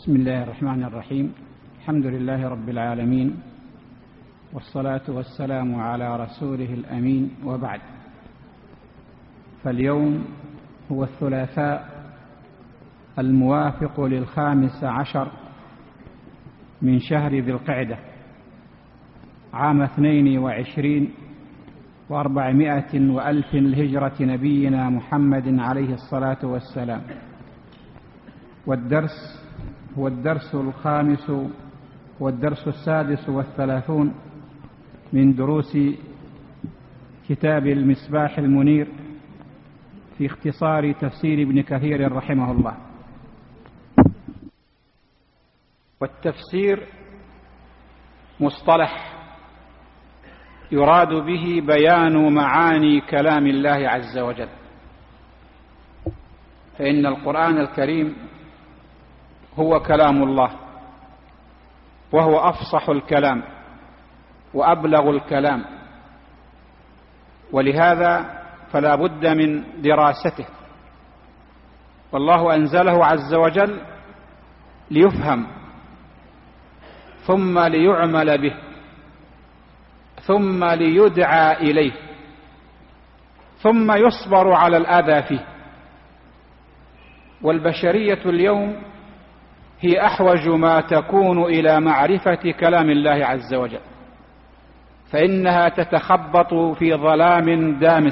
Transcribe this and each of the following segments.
بسم الله الرحمن الرحيم. الحمد لله رب العالمين، والصلاة والسلام على رسوله الأمين، وبعد. فاليوم هو الثلاثاء الموافق 15 من شهر ذي القعدة عام 22 و400 وألف الهجرة نبينا محمد عليه الصلاة والسلام. والدرس هو الدرس الخامس والدرس 36 من دروس كتاب المصباح المنير في اختصار تفسير ابن كثير رحمه الله. والتفسير مصطلح يراد به بيان معاني كلام الله عز وجل، فإن القرآن الكريم هو كلام الله، وهو أفصح الكلام وأبلغ الكلام، ولهذا فلا بد من دراسته. والله أنزله عز وجل ليفهم، ثم ليعمل به، ثم ليدعى إليه، ثم يصبر على الأذى فيه. والبشرية اليوم هي أحوج ما تكون إلى معرفة كلام الله عز وجل، فإنها تتخبط في ظلام دامس،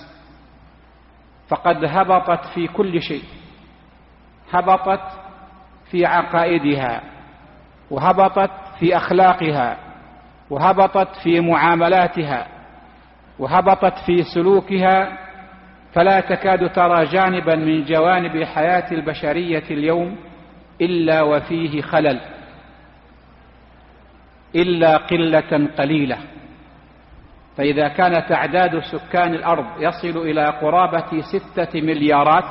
فقد هبطت في كل شيء. هبطت في عقائدها، وهبطت في أخلاقها، وهبطت في معاملاتها، وهبطت في سلوكها، فلا تكاد ترى جانبا من جوانب حياة البشرية اليوم إلا وفيه خلل، إلا قلة قليلة. فإذا كان تعداد سكان الأرض يصل إلى قرابة 6 مليارات،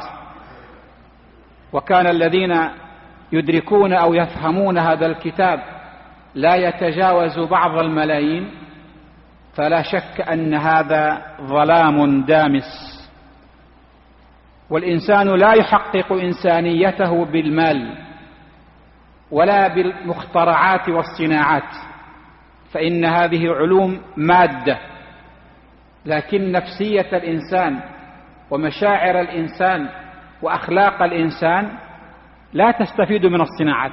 وكان الذين يدركون أو يفهمون هذا الكتاب لا يتجاوز بعض الملايين، فلا شك أن هذا ظلام دامس. والإنسان لا يحقق إنسانيته بالمال ولا بالمخترعات والصناعات، فإن هذه علوم مادة، لكن نفسية الإنسان ومشاعر الإنسان وأخلاق الإنسان لا تستفيد من الصناعات،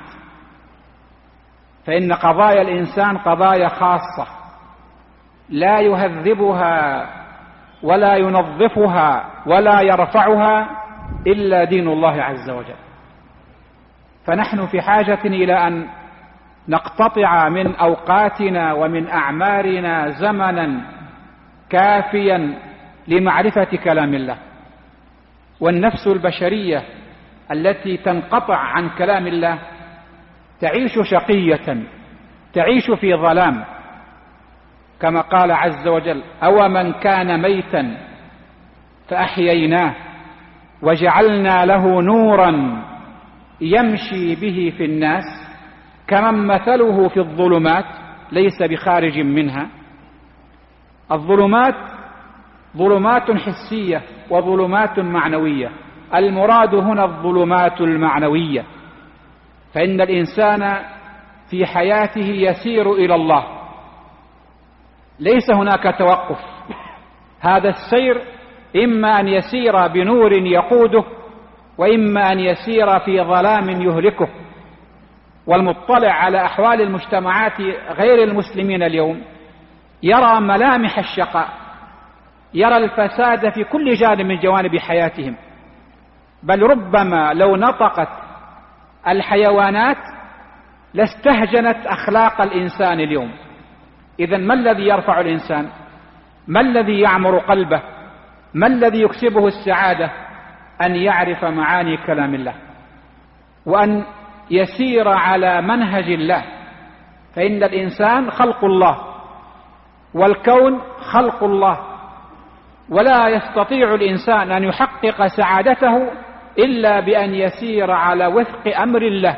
فإن قضايا الإنسان قضايا خاصة لا يهذبها ولا ينظفها ولا يرفعها إلا دين الله عز وجل. فنحن في حاجة إلى أن نقتطع من أوقاتنا ومن أعمارنا زمنا كافيا لمعرفة كلام الله. والنفس البشرية التي تنقطع عن كلام الله تعيش شقية، تعيش في ظلام، كما قال عز وجل: أو من كان ميتا فأحييناه وجعلنا له نورا يمشي به في الناس كمن مثله في الظلمات ليس بخارج منها. الظلمات ظلمات حسية وظلمات معنوية، المراد هنا الظلمات المعنوية، فإن الإنسان في حياته يسير إلى الله، ليس هناك توقف. هذا السير إما أن يسير بنور يقوده، وإما أن يسير في ظلام يهلكه. والمطلع على أحوال المجتمعات غير المسلمين اليوم يرى ملامح الشقاء، يرى الفساد في كل جانب من جوانب حياتهم، بل ربما لو نطقت الحيوانات لاستهجنت أخلاق الإنسان اليوم. إذن ما الذي يرفع الإنسان؟ ما الذي يعمر قلبه؟ ما الذي يكسبه السعادة؟ أن يعرف معاني كلام الله، وأن يسير على منهج الله. فإن الإنسان خلق الله، والكون خلق الله، ولا يستطيع الإنسان أن يحقق سعادته إلا بأن يسير على وفق أمر الله.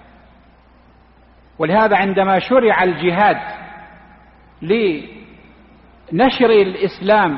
ولهذا عندما شرع الجهاد لنشر الإسلام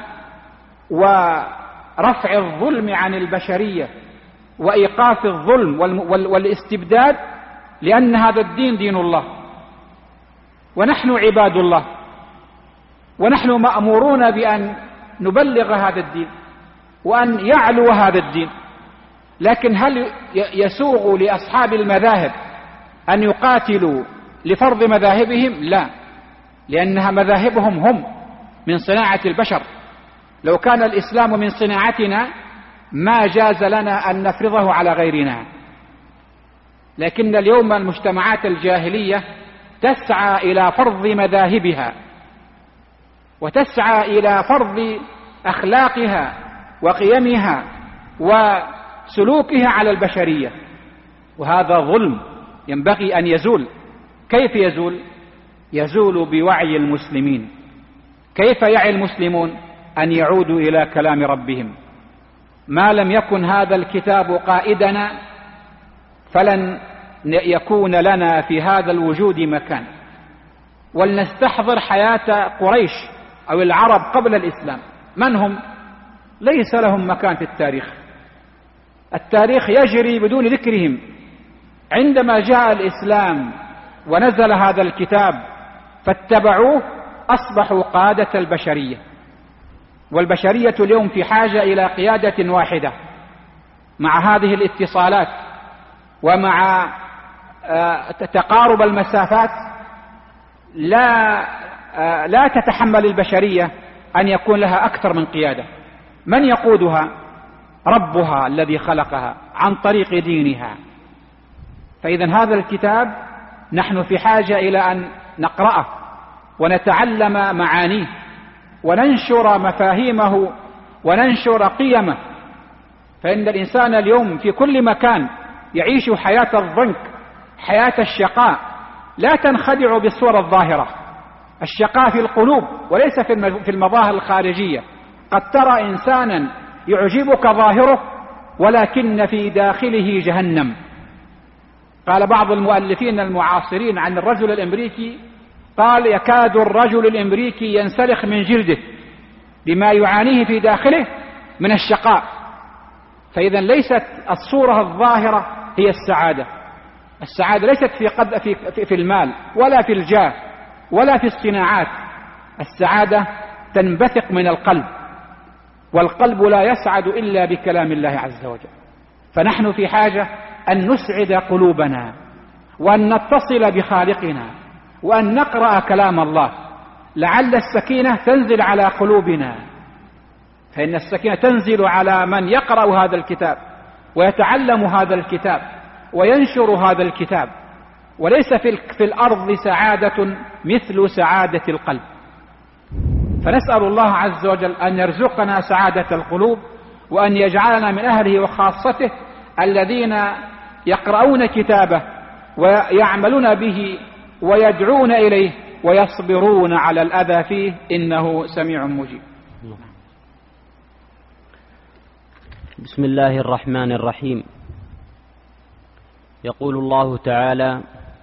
ورفع الظلم عن البشرية وإيقاف الظلم والاستبداد، لأن هذا الدين دين الله، ونحن عباد الله، ونحن مأمورون بأن نبلغ هذا الدين وأن يعلو هذا الدين. لكن هل يسوغ لأصحاب المذاهب أن يقاتلوا لفرض مذاهبهم؟ لا، لأنها مذاهبهم هم من صناعة البشر. لو كان الإسلام من صناعتنا ما جاز لنا أن نفرضه على غيرنا. لكن اليوم المجتمعات الجاهلية تسعى إلى فرض مذاهبها، وتسعى إلى فرض أخلاقها وقيمها وسلوكها على البشرية، وهذا ظلم ينبغي أن يزول. كيف يزول؟ يزول بوعي المسلمين. كيف يعي المسلمون؟ أن يعودوا إلى كلام ربهم. ما لم يكن هذا الكتاب قائدنا فلن يكون لنا في هذا الوجود مكان. ولنستحضر حياة قريش أو العرب قبل الإسلام. من هم؟ ليس لهم مكان في التاريخ. التاريخ يجري بدون ذكرهم. عندما جاء الإسلام ونزل هذا الكتاب فاتبعوه أصبحوا قادة البشرية. والبشرية اليوم في حاجة إلى قيادة واحدة. مع هذه الاتصالات ومع تقارب المسافات لا تتحمل البشرية أن يكون لها أكثر من قيادة. من يقودها؟ ربها الذي خلقها عن طريق دينها. فإذا هذا الكتاب نحن في حاجة إلى أن نقرأه ونتعلم معانيه وننشر مفاهيمه وننشر قيمه. فإن الإنسان اليوم في كل مكان يعيش حياة الضنك، حياة الشقاء. لا تنخدع بالصورة الظاهرة. الشقاء في القلوب وليس في المظاهر الخارجية. قد ترى إنسانا يعجبك ظاهره ولكن في داخله جهنم. قال بعض المؤلفين المعاصرين عن الرجل الأمريكي، قال: يكاد الرجل الأمريكي ينسلخ من جلده بما يعانيه في داخله من الشقاء. فإذا ليست الصورة الظاهرة هي السعادة. السعادة ليست في المال ولا في الجاه ولا في الصناعات. السعادة تنبثق من القلب، والقلب لا يسعد إلا بكلام الله عز وجل. فنحن في حاجة أن نسعد قلوبنا وأن نتصل بخالقنا وأن نقرأ كلام الله، لعل السكينة تنزل على قلوبنا. فإن السكينة تنزل على من يقرأ هذا الكتاب ويتعلم هذا الكتاب وينشر هذا الكتاب. وليس في الأرض سعادة مثل سعادة القلب. فنسأل الله عز وجل أن يرزقنا سعادة القلوب، وأن يجعلنا من أهله وخاصته الذين يقرؤون كتابه ويعملون به ويدعون إليه ويصبرون على الأذى فيه، إنه سميع مجيب. بسم الله الرحمن الرحيم. يقول الله تعالى: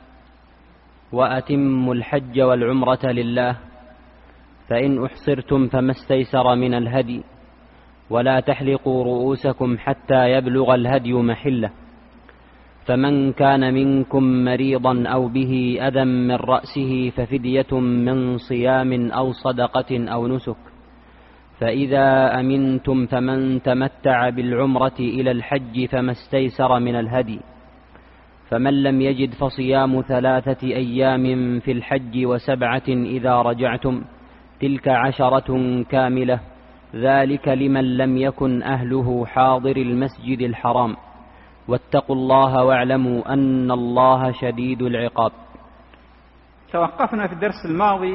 وأتموا الحج والعمرة لله فإن أحصرتم فما استيسر من الهدي ولا تحلقوا رؤوسكم حتى يبلغ الهدي محله، فمن كان منكم مريضا أو به أذى من رأسه ففدية من صيام أو صدقة أو نسك، فإذا أمنتم فمن تمتع بالعمرة إلى الحج فما استيسر من الهدي، فمن لم يجد فصيام 3 أيام في الحج و7 إذا رجعتم، تلك 10 كاملة، ذلك لمن لم يكن أهله حاضر المسجد الحرام، واتقوا الله واعلموا أن الله شديد العقاب. توقفنا في الدرس الماضي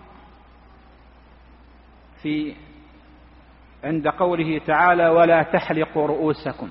عند قوله تعالى: ولا تحلقوا رؤوسكم.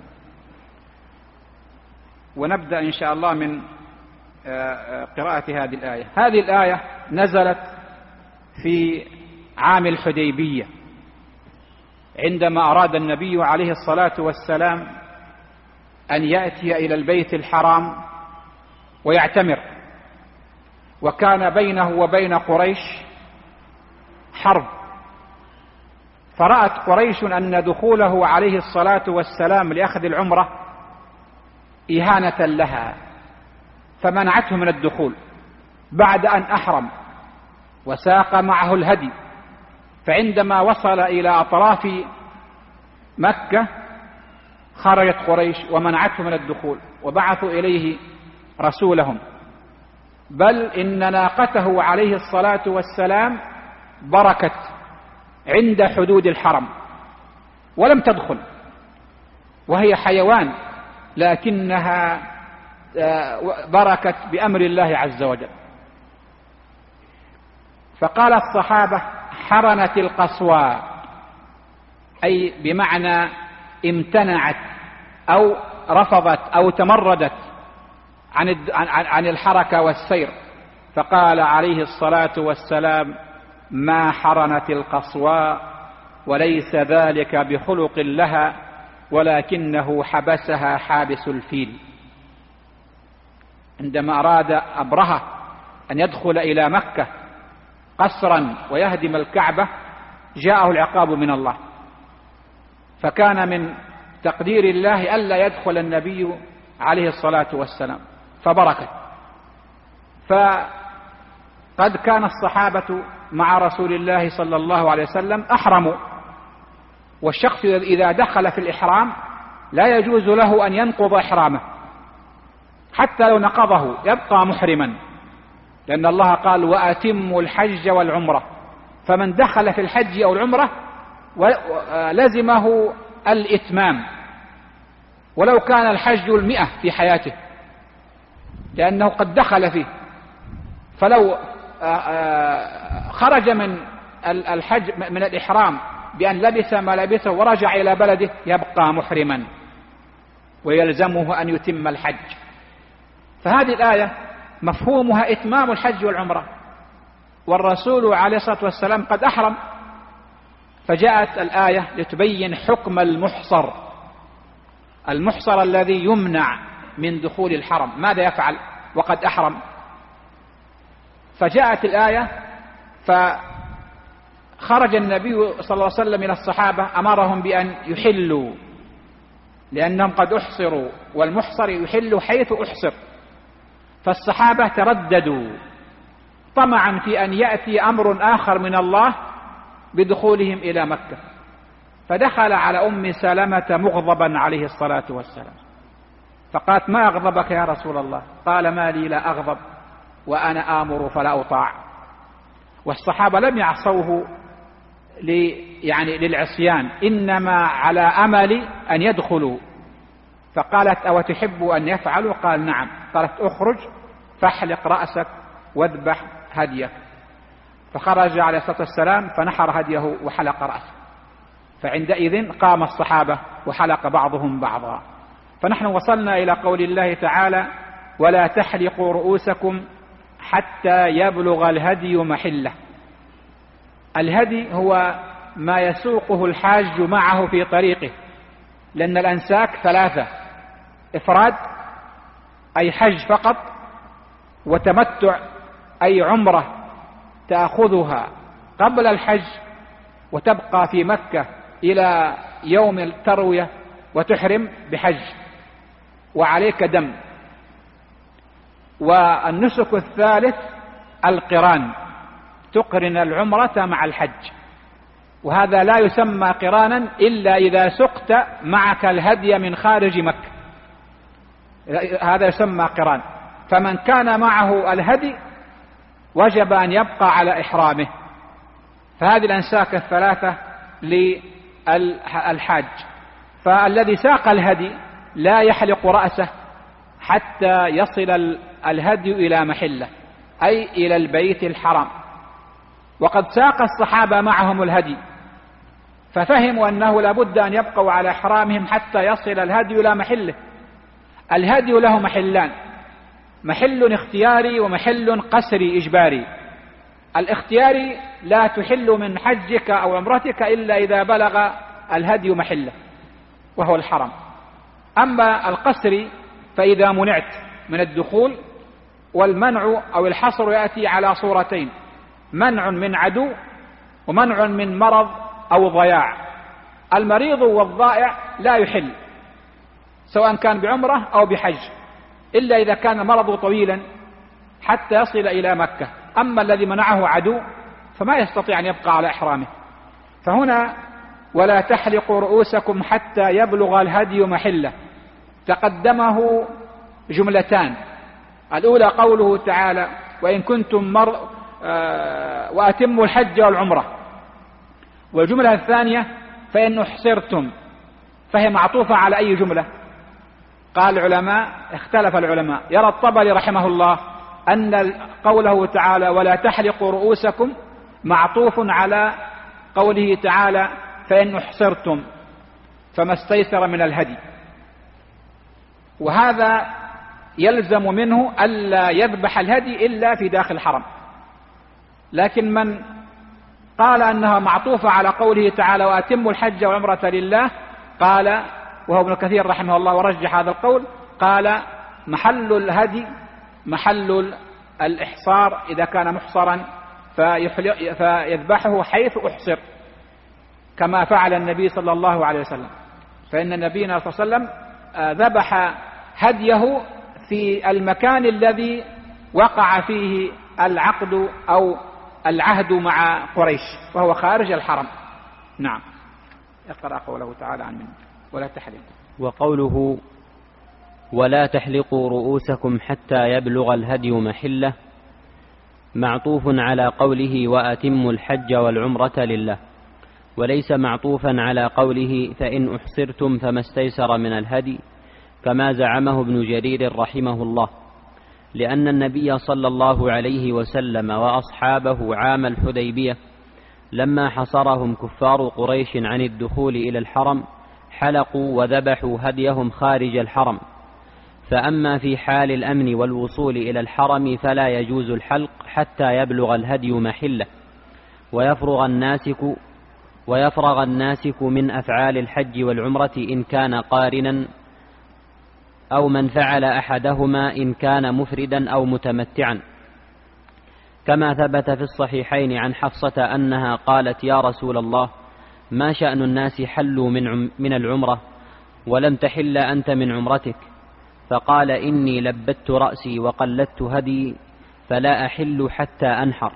ونبدأ إن شاء الله من قراءة هذه الآية. هذه الآية نزلت في عام الحديبية، عندما أراد النبي عليه الصلاة والسلام أن يأتي إلى البيت الحرام ويعتمر، وكان بينه وبين قريش حرب. فرأت قريش أن دخوله عليه الصلاة والسلام لأخذ العمرة إهانة لها، فمنعته من الدخول بعد أن أحرم وساق معه الهدي. فعندما وصل إلى أطراف مكة خرجت قريش ومنعته من الدخول وبعثوا إليه رسولهم، بل إن ناقته عليه الصلاة والسلام بركت عند حدود الحرم ولم تدخل، وهي حيوان لكنها بركت بأمر الله عز وجل. فقال الصحابة: حرنت القصوى، أي بمعنى امتنعت أو رفضت أو تمردت عن الحركة والسير. فقال عليه الصلاة والسلام: ما حرنت القصوى، وليس ذلك بخلق لها، ولكنه حبسها حابس الفيل. عندما أراد أبرهة أن يدخل إلى مكة قسرا ويهدم الكعبة جاءه العقاب من الله، فكان من تقدير الله ألا يدخل النبي عليه الصلاة والسلام فبركت. فقد كان الصحابة مع رسول الله صلى الله عليه وسلم أحرموا، والشخص إذا دخل في الإحرام لا يجوز له أن ينقض إحرامه حتى لو نقضه يبقى محرما، لأن الله قال: وأتموا الحج والعمرة. فمن دخل في الحج أو العمرة لزمه الإتمام ولو كان الحج 100 في حياته، لأنه قد دخل فيه. فلو خرج من الحج من الإحرام بأن لبس ما لبسه ورجع إلى بلده يبقى محرما ويلزمه أن يتم الحج. فهذه الآية مفهومها إتمام الحج والعمرة، والرسول عليه الصلاة والسلام قد أحرم، فجاءت الآية لتبين حكم المحصر الذي يمنع من دخول الحرم، ماذا يفعل وقد أحرم. فجاءت الآية فخرج النبي صلى الله عليه وسلم إلى الصحابة أمرهم بأن يحلوا، لأنهم قد أحصروا، والمحصر يحل حيث أحصر. فالصحابة ترددوا طمعا في أن يأتي أمر آخر من الله بدخولهم إلى مكة، فدخل على أم سلمة مغضبا عليه الصلاة والسلام، فقالت: ما أغضبك يا رسول الله؟ قال: ما لي لا أغضب وأنا آمر فلا أطاع. والصحابة لم يعصوه للعصيان، إنما على أمل أن يدخلوا. فقالت: أو تحب أن يفعلوا؟ قال: نعم. قالت: أخرج فاحلق رأسك واذبح هديك. فخرج عليه الصلاة والسلام فنحر هديه وحلق رأسه، فعندئذ قام الصحابة وحلق بعضهم بعضا. فنحن وصلنا إلى قول الله تعالى: ولا تحلقوا رؤوسكم حتى يبلغ الهدي محله. الهدي هو ما يسوقه الحاج معه في طريقه، لأن الأنساك 3: إفراد أي حج فقط، وتمتع أي عمرة تأخذها قبل الحج وتبقى في مكة إلى يوم التروية وتحرم بحج وعليك دم. والنسك الثالث القران، تقرن العمرة مع الحج، وهذا لا يسمى قرانا إلا إذا سقت معك الهدي من خارج مكة، هذا يسمى قران. فمن كان معه الهدي وجب أن يبقى على إحرامه. فهذه الأنساك 3 للحاج. فالذي ساق الهدي لا يحلق رأسه حتى يصل الهدي إلى محله، أي إلى البيت الحرام. وقد ساق الصحابة معهم الهدي، ففهموا أنه لابد أن يبقوا على إحرامهم حتى يصل الهدي إلى محله. الهدي له محلان: محل اختياري ومحل قسري إجباري. الاختياري لا تحل من حجك أو عمرتك إلا إذا بلغ الهدي محله وهو الحرم. أما القسري فإذا منعت من الدخول، والمنع أو الحصر يأتي على صورتين: منع من عدو ومنع من مرض أو ضياع. المريض والضائع لا يحل سواء كان بعمرة أو بحج إلا إذا كان مرضه طويلا حتى يصل إلى مكة. أما الذي منعه عدو فما يستطيع أن يبقى على إحرامه. فهنا ولا تحلقوا رؤوسكم حتى يبلغ الهدي محله تقدمه جملتان. الأولى قوله تعالى وإن كنتم وأتموا الحج والعمرة، والجملة الثانية فإن أحصرتم، فهي معطوفة على أي جملة؟ قال العلماء اختلف العلماء. يرى الطبري رحمه الله أن قوله تعالى ولا تحلقوا رؤوسكم معطوف على قوله تعالى فإن أحصرتم فما استيسر من الهدي، وهذا يلزم منه ألا يذبح الهدي إلا في داخل الحرم. لكن من قال أنها معطوفة على قوله تعالى وأتموا الحج والعمرة لله، قال وهو ابن كثير رحمه الله ورجح هذا القول، قال محل الهدي محل الإحصار إذا كان محصرا فيذبحه حيث أحصر، كما فعل النبي صلى الله عليه وسلم. فإن نبينا صلى الله عليه وسلم ذبح هديه في المكان الذي وقع فيه العقد أو العهد مع قريش، وهو خارج الحرم. نعم. اقرأ قوله تعالى عن منه ولا تحلقوا. وقوله ولا تحلقوا رؤوسكم حتى يبلغ الهدي محله معطوف على قوله وأتموا الحج والعمرة لله، وليس معطوفا على قوله فإن أحصرتم فما استيسر من الهدي كما زعمه ابن جرير رحمه الله، لأن النبي صلى الله عليه وسلم وأصحابه عام الحديبية لما حصرهم كفار قريش عن الدخول إلى الحرم حلقوا وذبحوا هديهم خارج الحرم. فأما في حال الأمن والوصول إلى الحرم فلا يجوز الحلق حتى يبلغ الهدي محله ويفرغ الناسك من أفعال الحج والعمرة إن كان قارنا، أو من فعل أحدهما إن كان مفردا أو متمتعا، كما ثبت في الصحيحين عن حفصة أنها قالت يا رسول الله ما شأن الناس حلوا من العمرة ولم تحل أنت من عمرتك؟ فقال إني لبت رأسي وقلدت هدي فلا أحل حتى أنحر.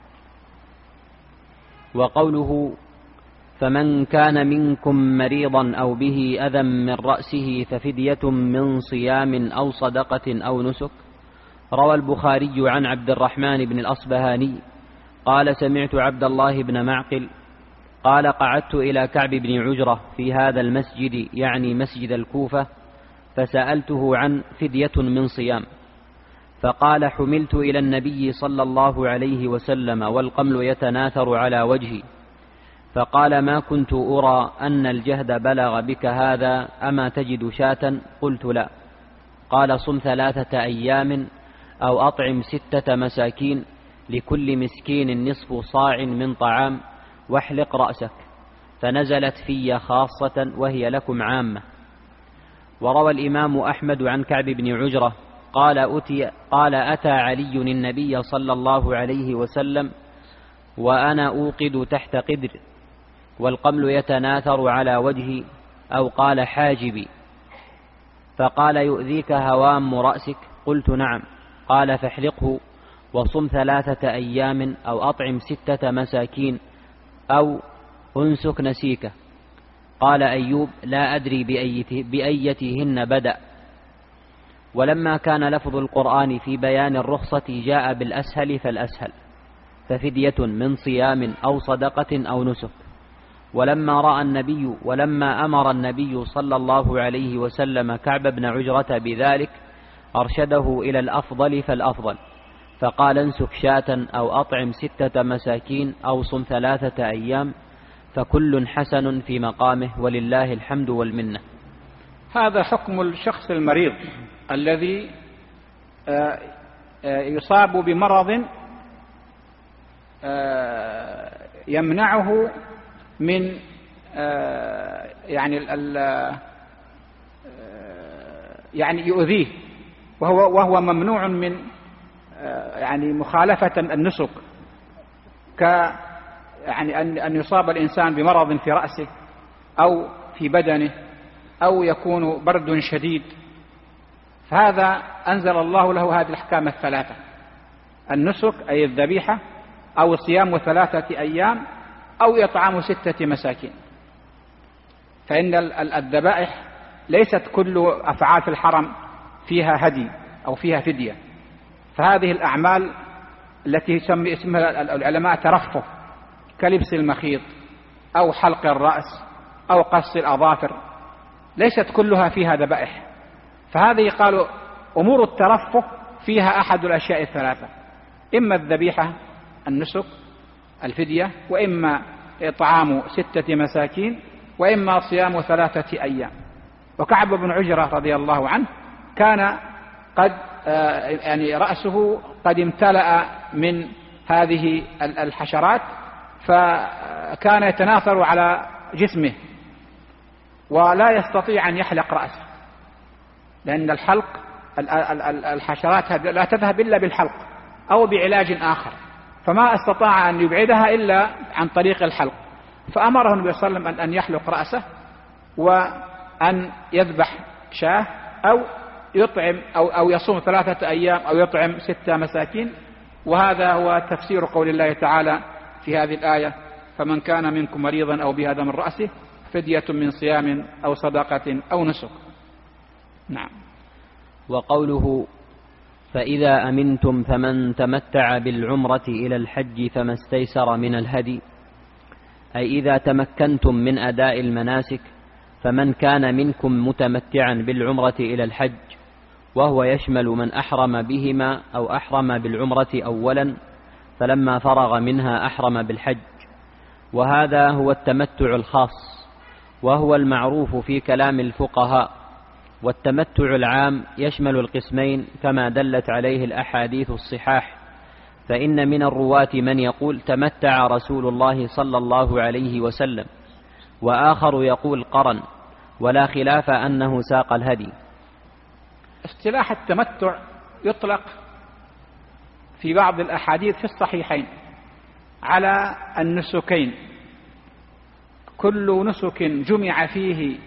وقوله فمن كان منكم مريضا أو به أذى من رأسه ففدية من صيام أو صدقة أو نسك. روى البخاري عن عبد الرحمن بن الأصبهاني قال سمعت عبد الله بن معقل قال قعدت إلى كعب بن عجرة في هذا المسجد يعني مسجد الكوفة فسألته عن فدية من صيام، فقال حملت إلى النبي صلى الله عليه وسلم والقمل يتناثر على وجهي، فقال ما كنت أرى أن الجهد بلغ بك هذا أما تجد شاة؟ قلت لا. قال صم 3 أيام أو أطعم 6 مساكين لكل مسكين نصف صاع من طعام واحلق رأسك، فنزلت في خاصة وهي لكم عامة. وروى الإمام أحمد عن كعب بن عجرة قال أتى علي النبي صلى الله عليه وسلم وأنا أوقد تحت قدر والقمل يتناثر على وجهي، أو قال حاجبي، فقال يؤذيك هوام رأسك؟ قلت نعم. قال فاحلقه وصم 3 أيام أو أطعم 6 مساكين أو أنسك نسيكه. قال أيوب لا أدري بأيتهن بدأ. ولما كان لفظ القرآن في بيان الرخصة جاء بالأسهل فالأسهل، ففدية من صيام أو صدقة أو نسك. ولما أمر النبي صلى الله عليه وسلم كعب بن عجرة بذلك أرشده إلى الأفضل فالأفضل، فقال انسك شاة أو أطعم 6 مساكين أو صم 3 أيام، فكل حسن في مقامه ولله الحمد والمنة. هذا حكم الشخص المريض الذي يصاب بمرض يمنعه من يعني يؤذيه، وهو ممنوع من يعني مخالفة النسك، يعني أن يصاب الإنسان بمرض في رأسه أو في بدنه، أو يكون برد شديد فهذا أنزل الله له هذه الأحكام الثلاثة: النسك أي الذبيحة، أو صيام 3 أيام، أو إطعام 6 مساكين. فإن الذبائح ليست كل أفعال في الحرم فيها هدي أو فيها فدية، فهذه الأعمال التي يسمي اسمها العلماء ترفه، كلبس المخيط أو حلق الرأس أو قص الأظافر، ليست كلها فيها ذبائح. فهذه قالوا أمور الترفه فيها أحد الأشياء الثلاثة: إما الذبيحة، النسك، الفدية، وإما إطعام 6 مساكين، وإما صيام 3 أيام. وكعب بن عجرة رضي الله عنه كان قد يعني رأسه قد امتلأ من هذه الحشرات، فكان يتناثر على جسمه ولا يستطيع أن يحلق رأسه، لأن الحلق الحشرات لا تذهب إلا بالحلق أو بعلاج آخر، فما استطاع أن يبعدها إلا عن طريق الحلق. فأمره النبي صلى الله عليه وسلم أن يحلق رأسه وأن يذبح شاة أو يطعم أو يصوم 3 أيام أو يطعم 6 مساكين. وهذا هو تفسير قول الله تعالى في هذه الآية: فمن كان منكم مريضا أو به أذى من رأسه فدية من صيام أو صدقة أو نسك. نعم. وقوله: فإذا أمنتم فمن تمتع بالعمرة إلى الحج فما استيسر من الهدي، أي إذا تمكنتم من أداء المناسك، فمن كان منكم متمتعا بالعمرة إلى الحج، وهو يشمل من أحرم بهما أو أحرم بالعمرة أولا فلما فرغ منها أحرم بالحج، وهذا هو التمتع الخاص، وهو المعروف في كلام الفقهاء. والتمتع العام يشمل القسمين كما دلت عليه الأحاديث الصحاح، فإن من الرواة من يقول تمتع رسول الله صلى الله عليه وسلم، وآخر يقول قرن، ولا خلاف أنه ساق الهدي. اصطلاح التمتع يطلق في بعض الأحاديث في الصحيحين على النسكين: كل نسك جمع فيه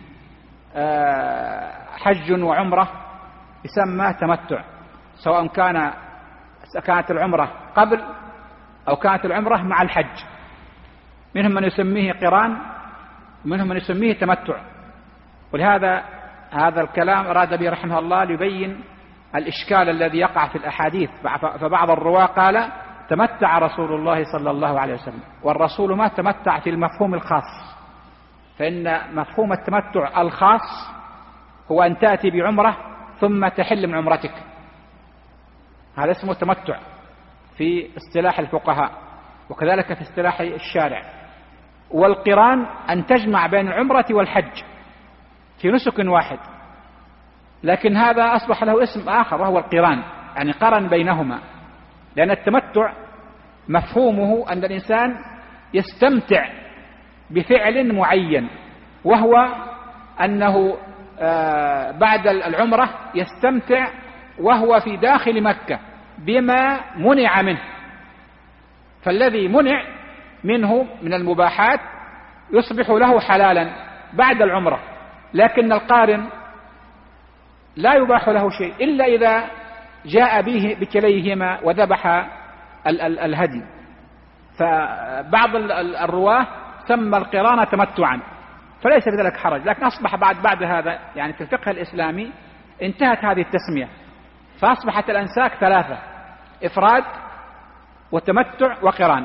حج وعمرة يسمى تمتع، سواء كانت العمرة قبل أو كانت العمرة مع الحج. منهم من يسميه قران، ومنهم من يسميه تمتع. ولهذا هذا الكلام أراد به رحمه الله ليبين الإشكال الذي يقع في الأحاديث. فبعض الرواة قال تمتع رسول الله صلى الله عليه وسلم، والرسول ما تمتع في المفهوم الخاص، فإن مفهوم التمتع الخاص هو أن تأتي بعمرة ثم تحل من عمرتك، هذا اسمه تمتع في اصطلاح الفقهاء، وكذلك في اصطلاح الشارع. والقران أن تجمع بين العمرة والحج في نسك واحد، لكن هذا أصبح له اسم آخر وهو القران، يعني قرن بينهما. لأن التمتع مفهومه أن الإنسان يستمتع بفعل معين، وهو أنه بعد العمرة يستمتع وهو في داخل مكة بما منع منه. فالذي منع منه من المباحات يصبح له حلالا بعد العمرة، لكن القارن لا يباح له شيء إلا إذا جاء به بكليهما وذبح الهدي. فبعض الرواة سمى القران تمتعا، فليس بذلك حرج، لكن أصبح بعد هذا يعني في الفقه الإسلامي انتهت هذه التسمية، فأصبحت الأنساك 3: إفراد وتمتع وقران،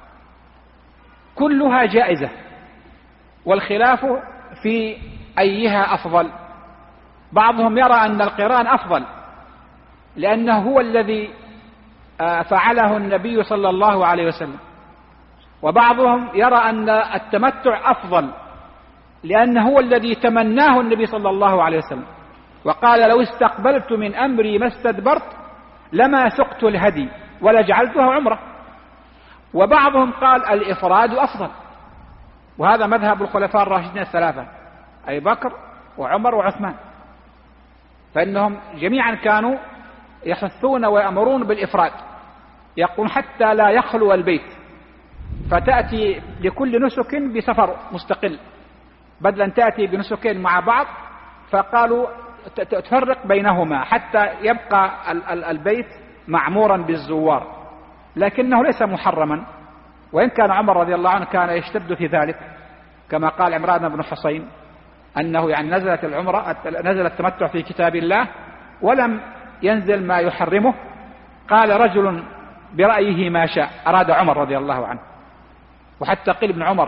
كلها جائزة، والخلاف في أيها أفضل. بعضهم يرى أن القران أفضل لأنه هو الذي فعله النبي صلى الله عليه وسلم، وبعضهم يرى أن التمتع أفضل لأنه هو الذي تمناه النبي صلى الله عليه وسلم، وقال: لو استقبلت من أمري ما استدبرت لما سقت الهدي ولجعلتها عمرة. وبعضهم قال الإفراد أفضل، وهذا مذهب الخلفاء الراشدين 3: أبي بكر وعمر وعثمان، فإنهم جميعا كانوا يحثون ويأمرون بالإفراد، يقول حتى لا يخلو البيت، فتأتي لكل نسك بسفر مستقل بدلا تأتي بنسكين مع بعض. فقالوا تفرق بينهما حتى يبقى البيت معمورا بالزوار، لكنه ليس محرما. وإن كان عمر رضي الله عنه كان يشتد في ذلك، كما قال عمران بن حصين أنه يعني نزل التمتع في كتاب الله ولم ينزل ما يحرمه. قال رجل برأيه ما شاء، أراد عمر رضي الله عنه. وحتى قيل ابن عمر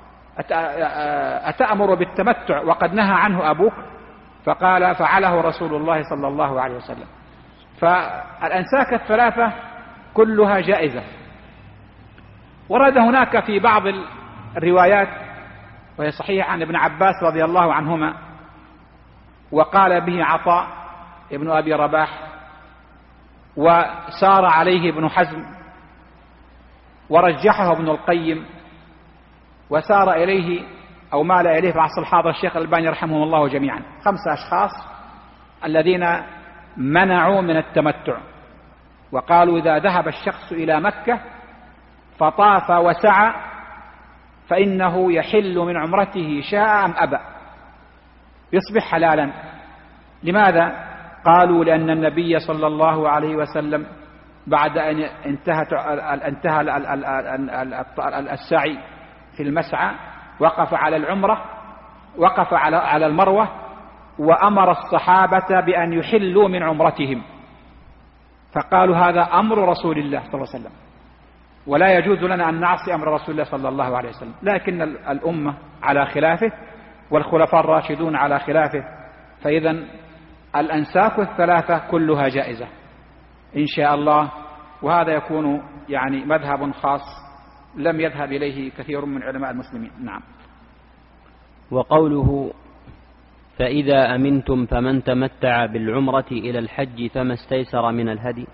أتأمر بالتمتع وقد نهى عنه أبوك؟ فقال فعله رسول الله صلى الله عليه وسلم. فالأنساك الثلاثة كلها جائزة. ورد هناك في بعض الروايات وهي صحيحة عن ابن عباس رضي الله عنهما، وقال به عطاء ابن أبي رباح، وسار عليه ابن حزم، ورجحه ابن القيم، وسار إليه أو مال إليه في العصر الحاضر الشيخ الألباني رحمه الله جميعا. 5 أشخاص الذين منعوا من التمتع، وقالوا إذا ذهب الشخص إلى مكة فطاف وسعى فإنه يحل من عمرته شاء أم أبى، يصبح حلالا. لماذا؟ قالوا لأن النبي صلى الله عليه وسلم بعد أن انتهى السعي في المسعى وقف على العمرة، وقف على المروة، وأمر الصحابة بأن يحلوا من عمرتهم، فقالوا هذا أمر رسول الله صلى الله عليه وسلم، ولا يجوز لنا أن نعصي أمر رسول الله صلى الله عليه وسلم. لكن الأمة على خلافه والخلفاء الراشدون على خلافه، فإذا الأنساك الثلاثة كلها جائزة إن شاء الله. وهذا يكون يعني مذهب خاص لم يذهب إليه كثير من علماء المسلمين. نعم. وقوله فإذا أمنتم فمن تمتع بالعمرة إلى الحج فما استيسر من الهدي.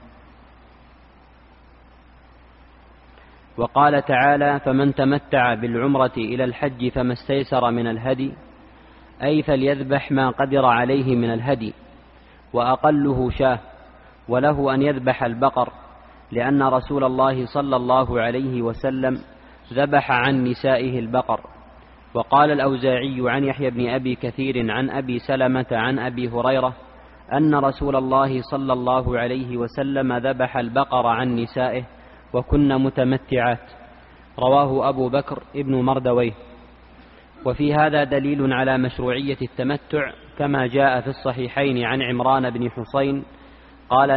وقال تعالى فمن تمتع بالعمرة إلى الحج فما استيسر من الهدي، أي فليذبح ما قدر عليه من الهدي، وأقله شاة، وله أن يذبح البقر، لأن رسول الله صلى الله عليه وسلم ذبح عن نسائه البقر. وقال الأوزاعي عن يحيى بن أبي كثير عن أبي سلمة عن أبي هريرة أن رسول الله صلى الله عليه وسلم ذبح البقر عن نسائه وكن متمتعات، رواه أبو بكر ابن مردويه. وفي هذا دليل على مشروعية التمتع، كما جاء في الصحيحين عن عمران بن حصين قال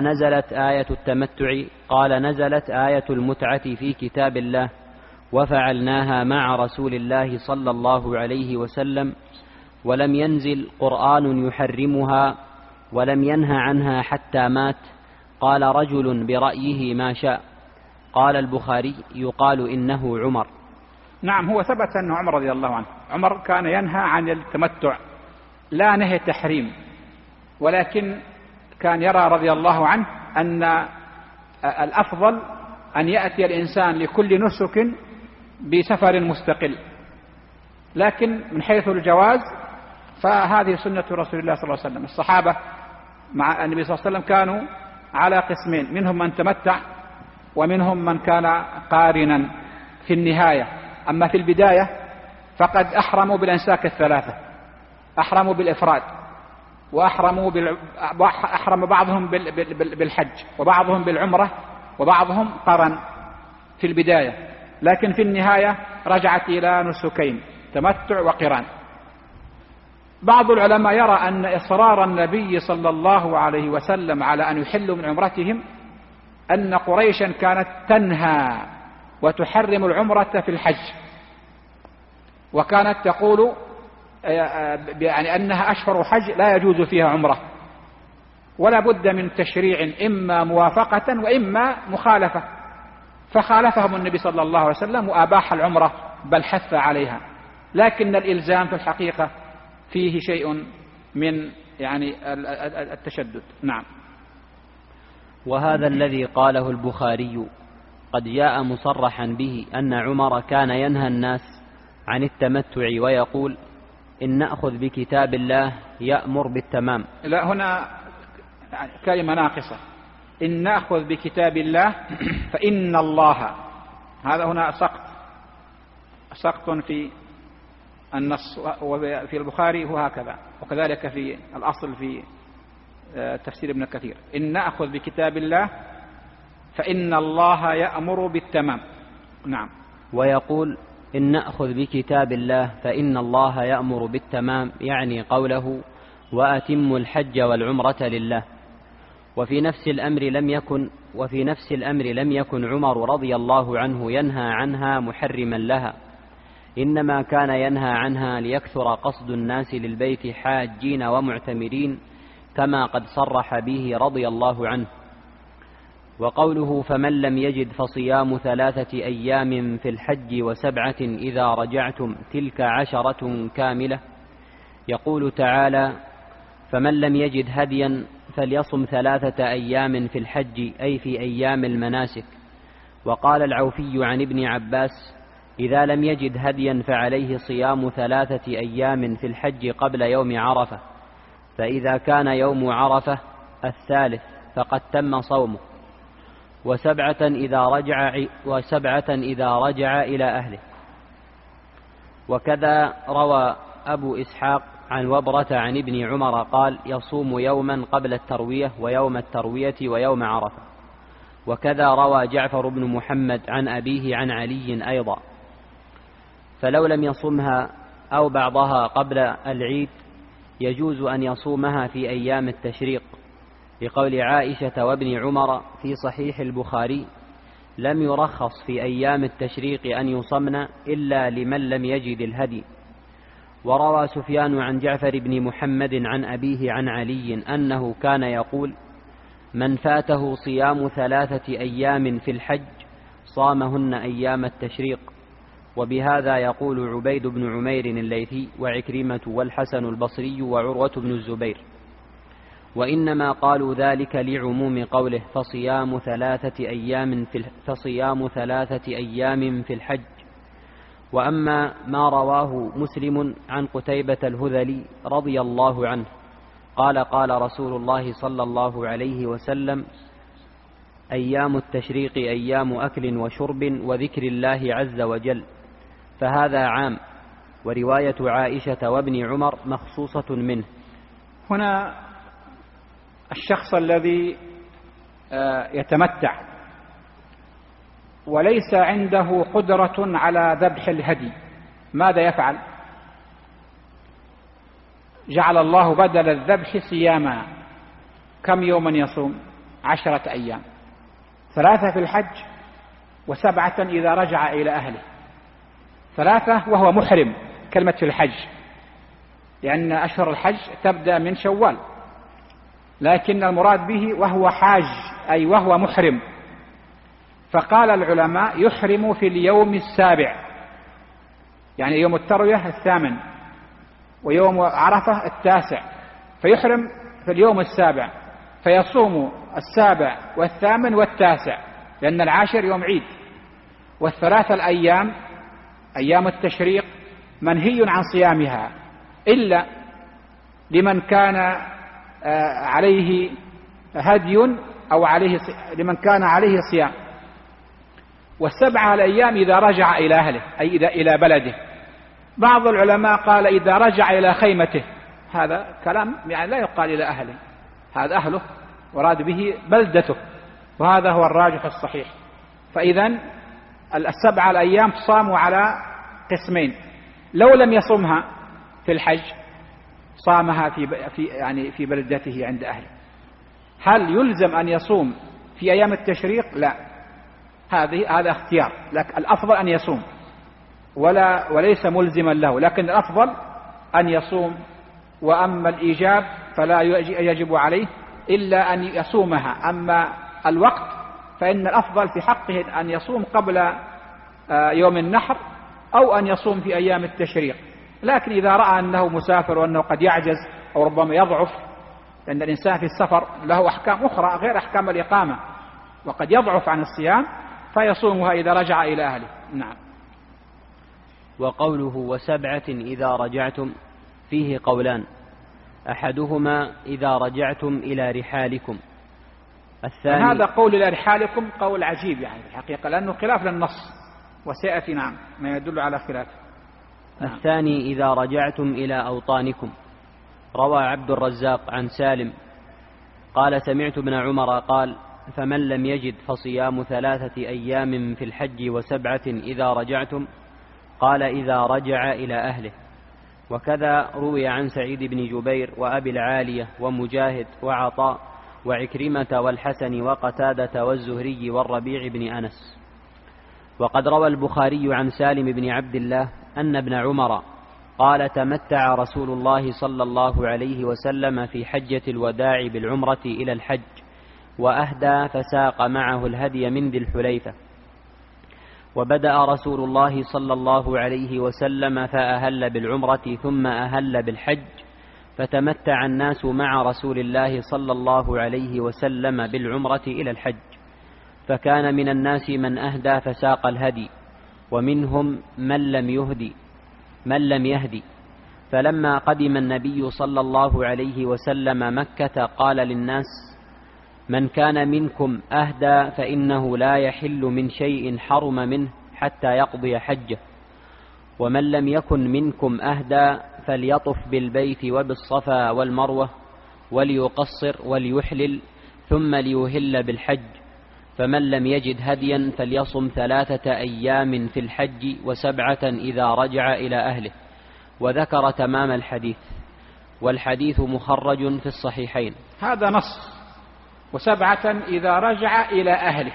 نزلت آية المتعة في كتاب الله وفعلناها مع رسول الله صلى الله عليه وسلم، ولم ينزل قرآن يحرمها ولم ينهى عنها حتى مات. قال رجل برأيه ما شاء. قال البخاري يقال إنه عمر. نعم، هو ثبت أنه عمر رضي الله عنه. عمر كان ينهى عن التمتع، لا نهي تحريم، ولكن كان يرى رضي الله عنه أن الأفضل أن يأتي الإنسان لكل نسك بسفر مستقل. لكن من حيث الجواز فهذه سنة رسول الله صلى الله عليه وسلم. الصحابة مع النبي صلى الله عليه وسلم كانوا على قسمين، منهم من تمتع ومنهم من كان قارنا في النهاية. أما في البداية فقد أحرموا بالأنساك الثلاثة، أحرموا بالإفراد، أحرم بعضهم بالحج، وبعضهم بالعمرة، وبعضهم قرن في البداية، لكن في النهاية رجعت إلى نسكين، تمتع وقران. بعض العلماء يرى أن إصرار النبي صلى الله عليه وسلم على أن يحلوا من عمرتهم أن قريشا كانت تنهى وتحرم العمرة في الحج، وكانت تقول يعني أنها أشهر حج لا يجوز فيها عمرة، ولا بد من تشريع إما موافقة وإما مخالفة، فخالفهم النبي صلى الله عليه وسلم وأباح العمرة بل حث عليها. لكن الإلزام في الحقيقة فيه شيء من يعني التشدد. نعم. وهذا الذي قاله البخاري قد جاء مصرحا به أن عمر كان ينهى الناس عن التمتع ويقول إن نأخذ بكتاب الله يأمر بالتمام. لا، هنا كلمة ناقصة، إن نأخذ بكتاب الله فإن الله، هذا هنا سقط في النص، وفي البخاري هو هكذا، وكذلك في الأصل في تفسير ابن كثير: إن نأخذ بكتاب الله فإن الله يأمر بالتمام. نعم. ويقول: إن نأخذ بكتاب الله فإن الله يأمر بالتمام، يعني قوله: وأتموا الحج والعمرة لله. وفي نفس الأمر لم يكن عمر رضي الله عنه ينهى عنها محرما لها، إنما كان ينهى عنها ليكثر قصد الناس للبيت حاجين ومعتمرين، كما قد صرح به رضي الله عنه. وقوله: فمن لم يجد فصيام 3 أيام في الحج و7 إذا رجعتم، تلك 10 كاملة. يقول تعالى: فمن لم يجد هديا فليصم 3 أيام في الحج، أي في أيام المناسك. وقال العوفي عن ابن عباس: إذا لم يجد هديا فعليه صيام 3 أيام في الحج قبل يوم عرفة، فإذا كان يوم عرفة 3 فقد تم صومه، و7 إذا رجع إلى أهله. وكذا روى أبو إسحاق عن وبرة عن ابن عمر قال: يصوم يوما قبل التروية ويوم التروية ويوم عرفة. وكذا روى جعفر بن محمد عن أبيه عن علي أيضا. فلو لم يصمها أو بعضها قبل العيد يجوز أن يصومها في أيام التشريق، لقول عائشة وابن عمر في صحيح البخاري: لم يرخص في أيام التشريق أن يصمن إلا لمن لم يجد الهدي. وروى سفيان عن جعفر بن محمد عن أبيه عن علي أنه كان يقول: من فاته صيام 3 أيام في الحج صامهن أيام التشريق. وبهذا يقول عبيد بن عمير الليثي وعكرمة والحسن البصري وعروة بن الزبير. وإنما قالوا ذلك لعموم قوله: فصيام 3 أيام في الحج. وأما ما رواه مسلم عن قتيبة الهذلي رضي الله عنه قال: قال رسول الله صلى الله عليه وسلم: أيام التشريق أيام أكل وشرب وذكر الله عز وجل، فهذا عام. ورواية عائشة وابن عمر مخصوصة منه. هنا الشخص الذي يتمتع وليس عنده قدرة على ذبح الهدي ماذا يفعل؟ جعل الله بدل الذبح صياما. كم يوما يصوم؟ 10 أيام، 3 في الحج و7 إذا رجع إلى أهله. 3 وهو محرم، كلمة في الحج، لأن أشهر الحج تبدأ من شوال، لكن المراد به وهو حاج، أي وهو محرم. فقال العلماء: يحرم في اليوم 7، يعني يوم التروية 8 ويوم عرفة 9، فيحرم في اليوم 7، فيصوم 7 و8 و9، لأن 10 يوم عيد. وال3 الأيام أيام التشريق منهي عن صيامها إلا لمن كان عليه هدي أو لمن كان عليه صيام. و7 الأيام إذا رجع إلى أهله، أي إذا إلى بلده. بعض العلماء قال إذا رجع إلى خيمته، هذا كلام يعني لا يقال إلى أهله، هذا أهله وراد به بلدته، وهذا هو الراجح الصحيح. فإذن 7 الأيام صاموا على قسمين: لو لم يصمها في الحج صامها في بلدته عند أهله. هل يلزم أن يصوم في أيام التشريق؟ لا، هذا اختيار، لكن الأفضل أن يصوم وليس ملزما له، لكن الأفضل أن يصوم. وأما الإيجاب فلا يجب عليه إلا أن يصومها. أما الوقت فإن الأفضل في حقه أن يصوم قبل يوم النحر أو أن يصوم في أيام التشريق. لكن إذا رأى أنه مسافر وأنه قد يعجز أو ربما يضعف، لأن الإنسان في السفر له أحكام أخرى غير أحكام الإقامة وقد يضعف عن الصيام، فيصومها إذا رجع إلى أهله. نعم. وقوله: و7 إذا رجعتم فيه قولان: أحدهما إذا رجعتم إلى رحالكم، الثاني. هذا قول إلى رحالكم قول عجيب يعني الحقيقة، لأنه خلاف للنص، وسيأتي نعم ما يدل على خلافه. الثاني إذا رجعتم إلى أوطانكم. روى عبد الرزاق عن سالم قال سمعت ابن عمر قال فمن لم يجد فصيام 3 أيام في الحج و7 إذا رجعتم. قال إذا رجع إلى أهله. وكذا روي عن سعيد بن جبير وأبي العالية ومجاهد وعطاء وعكرمة والحسن وقتادة والزهري والربيع بن أنس. وقد روى البخاري عن سالم بن عبد الله أن ابن عمر قال تمتع رسول الله صلى الله عليه وسلم في حجة الوداع بالعمرة إلى الحج وأهدى فساق معه الهدي من ذي الحليفة. وبدأ رسول الله صلى الله عليه وسلم فأهل بالعمرة ثم أهل بالحج فتمتع الناس مع رسول الله صلى الله عليه وسلم بالعمرة إلى الحج. فكان من الناس من أهدى فساق الهدي ومنهم من لم يهدي. فلما قدم النبي صلى الله عليه وسلم مكة قال للناس من كان منكم أهدى فإنه لا يحل من شيء حرم منه حتى يقضي حجه، ومن لم يكن منكم أهدى فليطف بالبيت وبالصفا والمروة وليقصر وليحلل ثم ليهل بالحج. فمن لم يجد هديا فليصم 3 أيام في الحج و7 إذا رجع إلى أهله. وذكر تمام الحديث، والحديث مخرج في الصحيحين. هذا نص. و7 إذا رجع إلى أهله،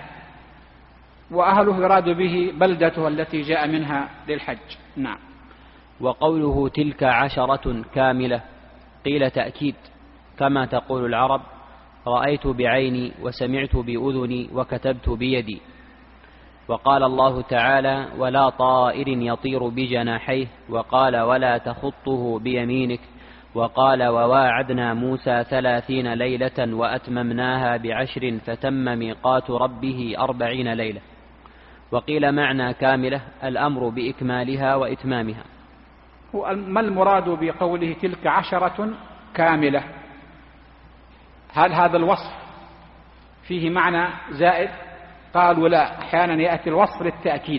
وأهله يراد به بلدته التي جاء منها للحج. نعم. وقوله تلك 10 كاملة قيل تأكيد كما تقول العرب رأيت بعيني وسمعت بأذني وكتبت بيدي. وقال الله تعالى ولا طائر يطير بجناحيه. وقال ولا تخطه بيمينك. وقال وواعدنا موسى 30 ليلة وأتممناها ب10 فتم ميقات ربه 40 ليلة. وقيل معنى كاملة الأمر بإكمالها وإتمامها. ما المراد بقوله تلك 10 كاملة؟ هل هذا الوصف فيه معنى زائد؟ قالوا لا، أحيانا يأتي الوصف للتأكيد.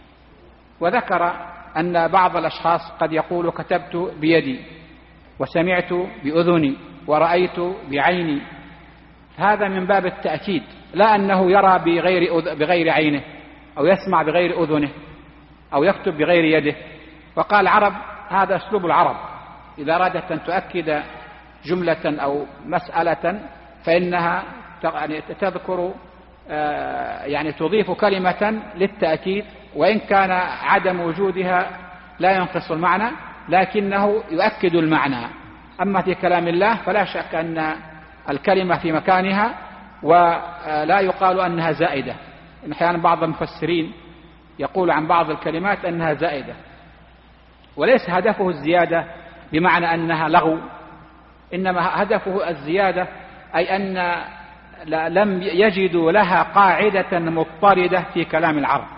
وذكر أن بعض الأشخاص قد يقول كتبت بيدي وسمعت بأذني ورأيت بعيني، هذا من باب التأكيد، لا أنه يرى بغير عينه أو يسمع بغير أذنه أو يكتب بغير يده. وقال العرب هذا أسلوب العرب، إذا أرادت أن تؤكد جملة أو مسألة فإنها تذكر يعني تضيف كلمة للتأكيد، وإن كان عدم وجودها لا ينقص المعنى لكنه يؤكد المعنى. أما في كلام الله فلا شك أن الكلمة في مكانها ولا يقال أنها زائدة. أحيانا بعض المفسرين يقول عن بعض الكلمات أنها زائدة، وليس هدفه الزيادة بمعنى أنها لغو، إنما هدفه الزيادة أي أن لم يجدوا لها قاعدة مضطردة في كلام العرب.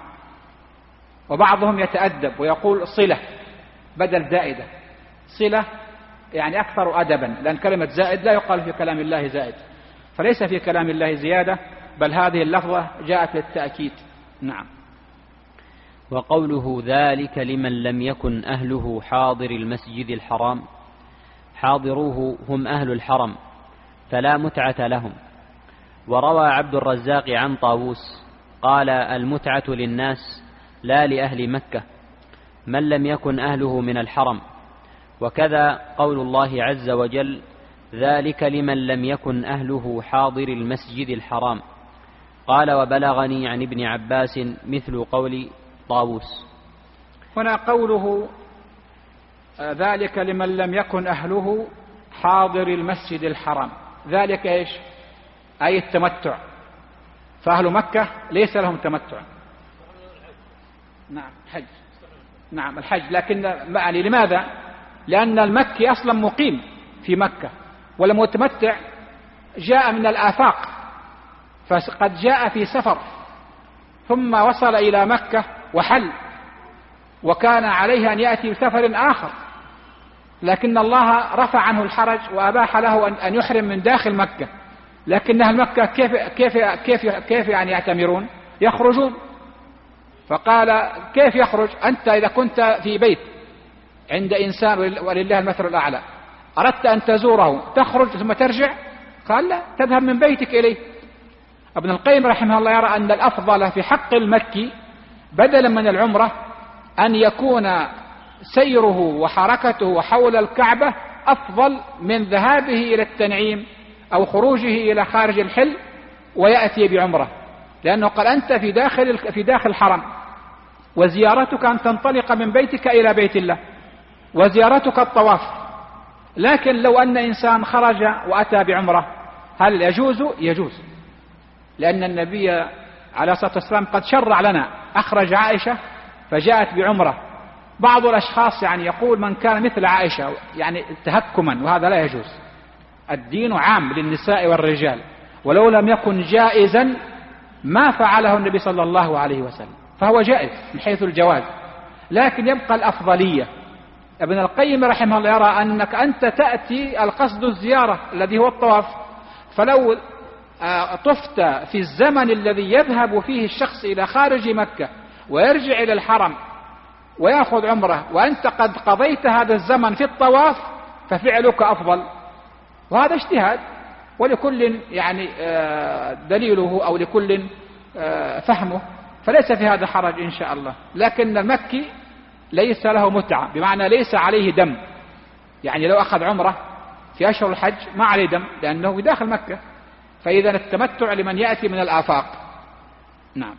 وبعضهم يتأدب ويقول صلة بدل زائدة. صلة يعني أكثر أدبا، لأن كلمة زائد لا يقال في كلام الله زائد، فليس في كلام الله زيادة، بل هذه اللفظة جاءت للتأكيد. نعم. وقوله ذلك لمن لم يكن أهله حاضر المسجد الحرام، حاضروه هم أهل الحرم فلا متعة لهم. وروى عبد الرزاق عن طاووس قال المتعة للناس لا لأهل مكة من لم يكن أهله من الحرم. وكذا قول الله عز وجل ذلك لمن لم يكن أهله حاضر المسجد الحرام. قال وبلغني عن ابن عباس مثل قول طاووس. هنا قوله ذلك لمن لم يكن أهله حاضر المسجد الحرام، ذلك إيش؟ أي التمتع، فأهل مكة ليس لهم تمتع. نعم حج، نعم الحج، لكن يعني لماذا؟ لأن المكي أصلا مقيم في مكة، والمتمتع جاء من الآفاق، فقد جاء في سفر ثم وصل إلى مكة وحل، وكان عليه أن يأتي بسفر آخر، لكن الله رفع عنه الحرج وأباح له أن يحرم من داخل مكة. لكن أهل مكة كيف يعني يعتمرون؟ يخرجون. فقال كيف يخرج أنت إذا كنت في بيت عند إنسان ولله المثل الأعلى أردت أن تزوره تخرج ثم ترجع؟ قال لا، تذهب من بيتك إليه. ابن القيم رحمه الله يرى أن الأفضل في حق المكي بدلا من العمرة أن يكون سيره وحركته حول الكعبة أفضل من ذهابه إلى التنعيم أو خروجه إلى خارج الحل ويأتي بعمرة، لأنه قال أنت في داخل الحرم، وزيارتك أن تنطلق من بيتك إلى بيت الله، وزيارتك الطواف. لكن لو أن إنسان خرج وأتى بعمرة هل يجوز؟ يجوز، لأن النبي عليه الصلاة والسلام قد شرع لنا، أخرج عائشة فجاءت بعمرة. بعض الأشخاص يعني يقول من كان مثل عائشة يعني تهكما، وهذا لا يجوز. الدين عام للنساء والرجال، ولو لم يكن جائزا ما فعله النبي صلى الله عليه وسلم، فهو جائز من حيث الجواز، لكن يبقى الأفضلية. ابن القيم رحمه الله يرى أنك أنت تأتي القصد الزيارة الذي هو الطواف، فلو طفت في الزمن الذي يذهب فيه الشخص إلى خارج مكة ويرجع إلى الحرم ويأخذ عمره وأنت قد قضيت هذا الزمن في الطواف ففعلك أفضل. وهذا اجتهاد، ولكل يعني دليله أو لكل فهمه، فليس في هذا حرج إن شاء الله. لكن المكي ليس له متعة، بمعنى ليس عليه دم، يعني لو أخذ عمره في أشهر الحج ما عليه دم لأنه بداخل مكة. فإذا التمتع لمن يأتي من الآفاق. نعم.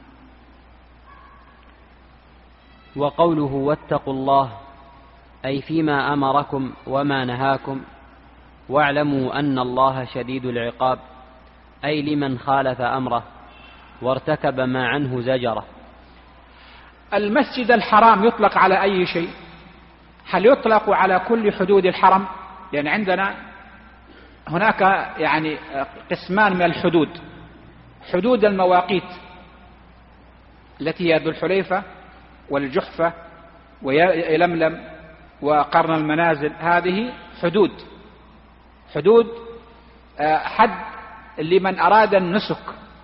وقوله واتقوا الله أي فيما أمركم وما نهاكم، واعلموا أن الله شديد العقاب، أي لمن خالف أمره وارتكب ما عنه زجره. المسجد الحرام يطلق على أي شيء؟ هل يطلق على كل حدود الحرم؟ لأن عندنا هناك يعني قسمان من الحدود: حدود المواقيت التي هي ذو الحليفة والجحفة ويلملم وقرن المنازل، هذه حدود حد لمن أراد النسك.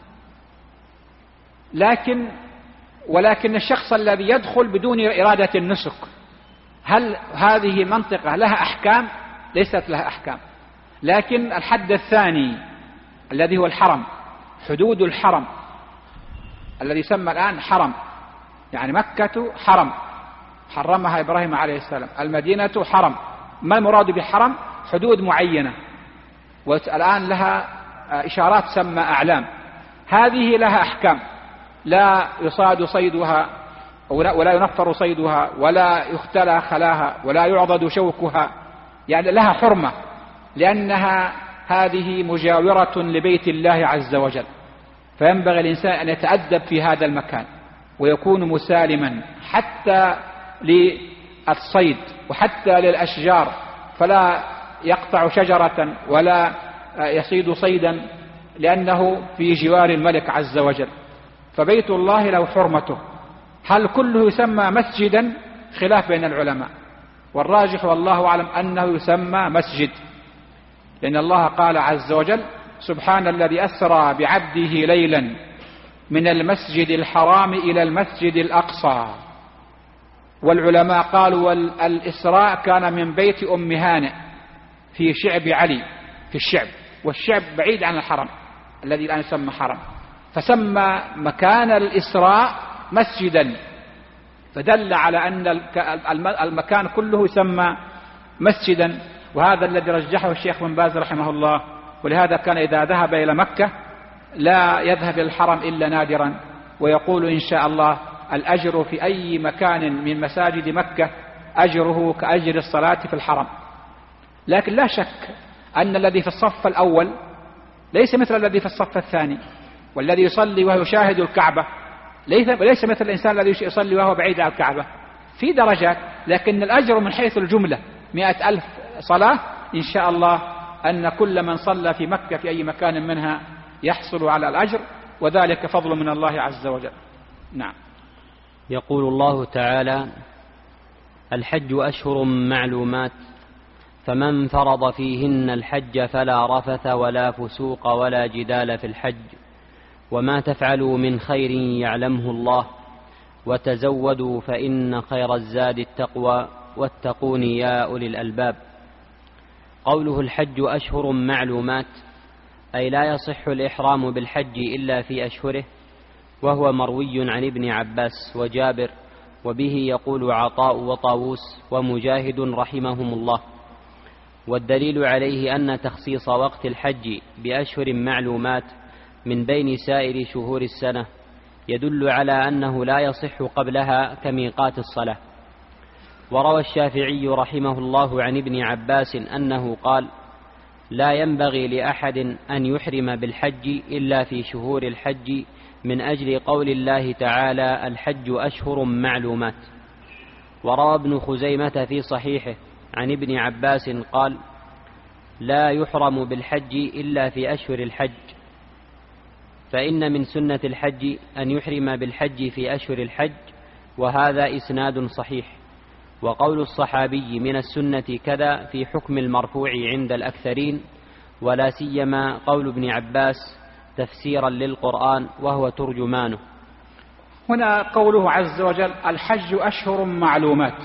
ولكن الشخص الذي يدخل بدون إرادة النسك، هل هذه منطقة لها أحكام؟ ليست لها أحكام. لكن الحد الثاني الذي هو الحرم، حدود الحرم الذي يسمى الآن حرم، يعني مكة حرم حرمها إبراهيم عليه السلام، المدينة حرم. ما المراد بحرم؟ حدود معينة، والآن لها إشارات تسمى أعلام، هذه لها أحكام، لا يصاد صيدها ولا ينفر صيدها ولا يختلى خلاها ولا يعضد شوكها، يعني لها حرمة، لأنها هذه مجاورة لبيت الله عز وجل. فينبغي الإنسان أن يتأدب في هذا المكان ويكون مسالما حتى للصيد وحتى للأشجار، فلا يقطع شجرة ولا يصيد صيدا لأنه في جوار الملك عز وجل. فبيت الله له حرمته. هل كله يسمى مسجدا؟ خلاف بين العلماء، والراجح والله أعلم أنه يسمى مسجد، لأن الله قال عز وجل: سبحان الذي أسرى بعبده ليلا من المسجد الحرام إلى المسجد الأقصى. والعلماء قالوا الإسراء كان من بيت أم هانئ في شعب علي في الشعب، والشعب بعيد عن الحرم الذي الآن يسمى حرم، فسمى مكان الإسراء مسجدا، فدل على أن المكان كله يسمى مسجدا. وهذا الذي رجحه الشيخ بن باز رحمه الله، ولهذا كان إذا ذهب إلى مكة لا يذهب إلى الحرم إلا نادرا، ويقول إن شاء الله الأجر في أي مكان من مساجد مكة أجره كأجر الصلاة في الحرم. لكن لا شك أن الذي في الصف الأول ليس مثل الذي في الصف الثاني، والذي يصلي وهو يشاهد الكعبة ليس مثل الإنسان الذي يصلي وهو بعيد عن الكعبة، في درجات، لكن الأجر من حيث الجملة 100,000 صلاة إن شاء الله، أن كل من صلى في مكة في أي مكان منها يحصل على الأجر، وذلك فضل من الله عز وجل. نعم. يقول الله تعالى: الحج أشهر معلومات، فمن فرض فيهن الحج فلا رفث ولا فسوق ولا جدال في الحج، وما تفعلوا من خير يعلمه الله، وتزودوا فإن خير الزاد التقوى، واتقون يا أولي الألباب. قوله الحج أشهر معلومات، أي لا يصح الإحرام بالحج إلا في أشهره، وهو مروي عن ابن عباس وجابر، وبه يقول عطاء وطاووس ومجاهد رحمهم الله. والدليل عليه أن تخصيص وقت الحج بأشهر معلومات من بين سائر شهور السنة يدل على أنه لا يصح قبلها كميقات الصلاة. وروى الشافعي رحمه الله عن ابن عباس أنه قال: لا ينبغي لأحد أن يحرم بالحج إلا في شهور الحج، من أجل قول الله تعالى: الحج أشهر معلومات. وروى ابن خزيمة في صحيحه عن ابن عباس قال: لا يحرم بالحج إلا في أشهر الحج، فإن من سنة الحج أن يحرم بالحج في أشهر الحج، وهذا إسناد صحيح. وقول الصحابي من السنة كذا في حكم المرفوع عند الأكثرين، ولا سيما قول ابن عباس تفسيرا للقرآن وهو ترجمانه. هنا قوله عز وجل: الحج أشهر معلومات.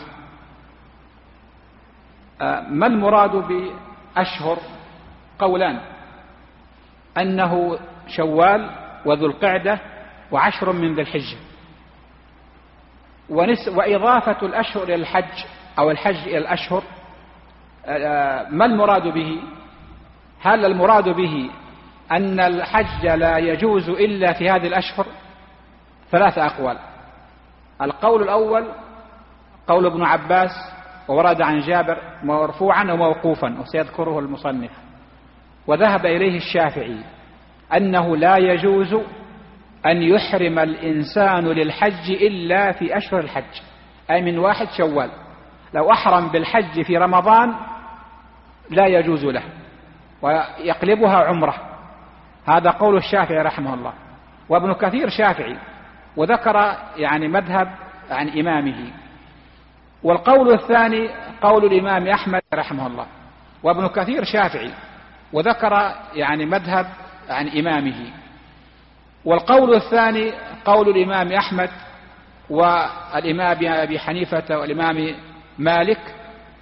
ما المراد بأشهر؟ قولان: أنه شوال وذو القعدة وعشر من ذي الحجة. وإضافة الأشهر إلى الحج أو الحج إلى الأشهر، ما المراد به؟ هل المراد به أن الحج لا يجوز إلا في هذه الأشهر؟ ثلاثة أقوال. القول الأول قول ابن عباس، وورد عن جابر مرفوعا وموقوفا وسيذكره المصنف. وذهب إليه الشافعي أنه لا يجوز أن يحرم الإنسان للحج إلا في أشهر الحج، أي من 1 شوال. لو أحرم بالحج في رمضان لا يجوز له ويقلبها عمره. هذا قول الشافعي رحمه الله. وابن كثير شافعي، وذكر مذهب عن إمامه. والقول الثاني قول الإمام أحمد رحمه الله. وابن كثير شافعي، وذكر مذهب عن إمامه. والقول الثاني قول الإمام أحمد والإمام أبي حنيفة والإمام مالك،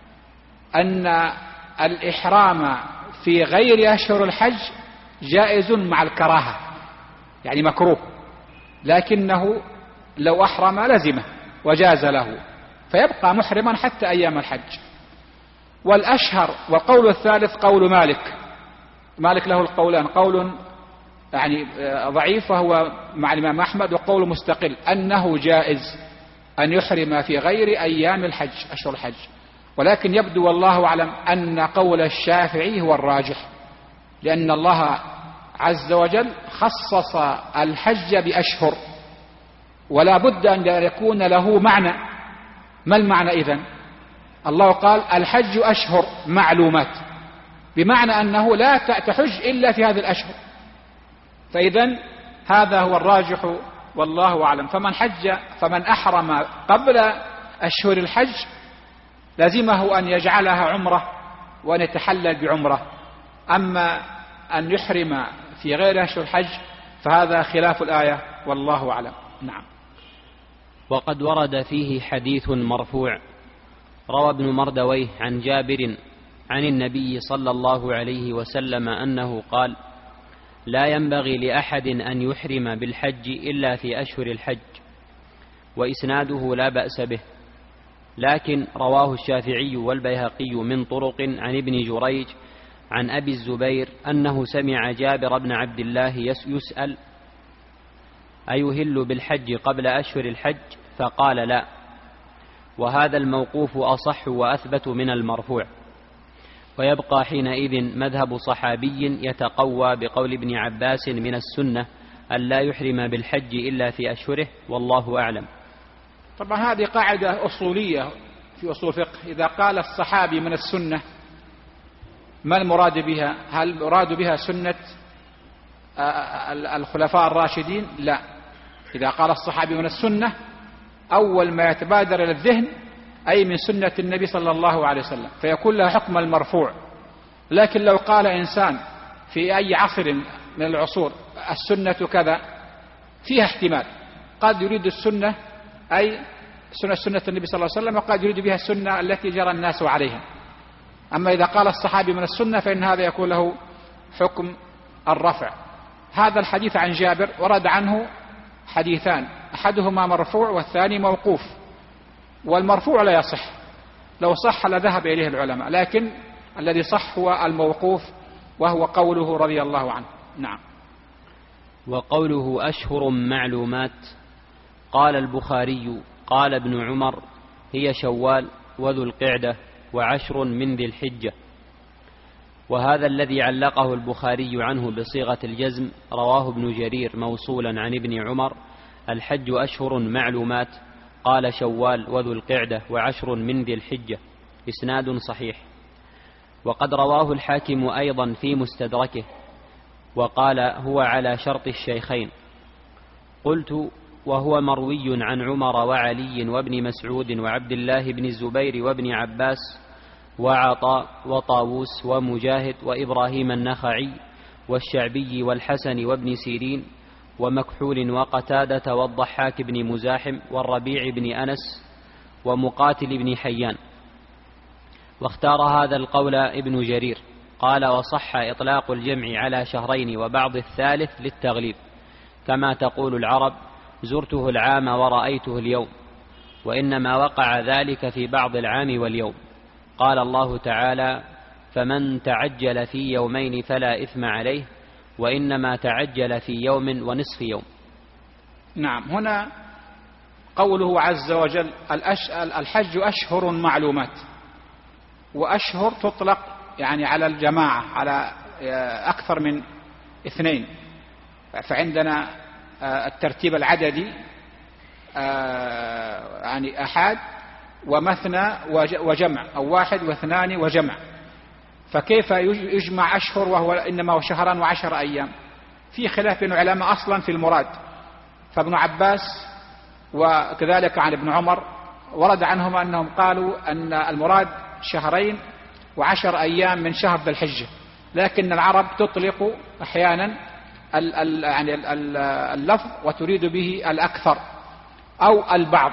أن الإحرام في غير أشهر الحج جائز مع الكراهة، مكروه، لكنه لو أحرم لزمه وجاز له، فيبقى محرما حتى أيام الحج. والأشهر والقول الثالث قول مالك له القولان، قول ضعيف وهو مع الإمام أحمد، وقول مستقل أنه جائز أن يحرم في غير أيام الحج أشهر الحج. ولكن يبدو والله أعلم أن قول الشافعي هو الراجح، لأن الله عز وجل خصص الحج بأشهر، ولا بد أن يكون له معنى. ما المعنى إذن؟ الله قال: الحج أشهر معلومات، بمعنى أنه لا تحج إلا في هذه الأشهر. فإذن هذا هو الراجح والله أعلم. فمن أحرم قبل أشهر الحج لازمه أن يجعلها عمرة وأن يتحلل بعمرة. أما أن يحرم في غير أشهر الحج فهذا خلاف الآية والله أعلم. نعم. وقد ورد فيه حديث مرفوع، روى ابن مردويه عن جابر عن النبي صلى الله عليه وسلم أنه قال: لا ينبغي لأحد أن يحرم بالحج إلا في أشهر الحج. وإسناده لا بأس به، لكن رواه الشافعي والبيهقي من طرق عن ابن جريج عن أبي الزبير أنه سمع جابر بن عبد الله يسأل: أيهل بالحج قبل أشهر الحج؟ فقال: لا. وهذا الموقوف أصح وأثبت من المرفوع. ويبقى حينئذ مذهب صحابي يتقوى بقول ابن عباس من السنة أن لا يحرم بالحج إلا في أشهره، والله أعلم. طبعا هذه قاعدة أصولية في أصول الفقه. إذا قال الصحابي من السنة، ما المراد بها؟ هل المراد بها سنة الخلفاء الراشدين؟ لا. إذا قال الصحابي من السنة أول ما يتبادر إلى الذهن أي من سنة النبي صلى الله عليه وسلم، فيكون لها حكم المرفوع. لكن لو قال إنسان في أي عصر من العصور السنة كذا، فيها احتمال. قد يريد السنة أي سنة النبي صلى الله عليه وسلم، وقد يريد بها السنة التي جرى الناس عليها. أما إذا قال الصحابي من السنة فإن هذا يكون له حكم الرفع. هذا الحديث عن جابر ورد عنه حديثان، أحدهما مرفوع والثاني موقوف، والمرفوع لا يصح، لو صح لذهب إليه العلماء، لكن الذي صح هو الموقوف وهو قوله رضي الله عنه. نعم. وقوله أشهر معلومات، قال البخاري قال ابن عمر هي شوال وذو القعدة وعشر من ذي الحجة. وهذا الذي علقه البخاري عنه بصيغة الجزم رواه ابن جرير موصولا عن ابن عمر الحج أشهر معلومات، قال شوال وذو القعدة وعشر من ذي الحجة، إسناد صحيح. وقد رواه الحاكم أيضا في مستدركه وقال هو على شرط الشيخين. قلت وهو مروي عن عمر وعلي وابن مسعود وعبد الله بن الزبير وابن عباس وعطاء وطاووس ومجاهد وإبراهيم النخعي والشعبي والحسن وابن سيرين ومكحول وقتادة والضحاك بن مزاحم والربيع بن أنس ومقاتل بن حيان. واختار هذا القول ابن جرير، قال وصح إطلاق الجمع على شهرين وبعض الثالث للتغليب، كما تقول العرب زرته العام ورأيته اليوم، وإنما وقع ذلك في بعض العام واليوم. قال الله تعالى فمن تعجل في يومين فلا إثم عليه، وإنما تعجل في يوم ونصف يوم. نعم. هنا قوله عز وجل الحج أشهر معلومات، وأشهر تطلق يعني على الجماعة، على أكثر من 2، فعندنا الترتيب العددي يعني أحاد ومثنى وجمع، أو 1 و2 وجمع. فكيف يجمع أشهر وهو إنما هو 2 و10 أيام؟ في خلاف بين العلماء أصلا في المراد. فابن عباس وكذلك عن ابن عمر ورد عنهم أنهم قالوا أن المراد 2 و10 أيام من شهر ذي الحجة، لكن العرب تطلق أحيانا يعني اللفظ وتريد به الأكثر أو البعض.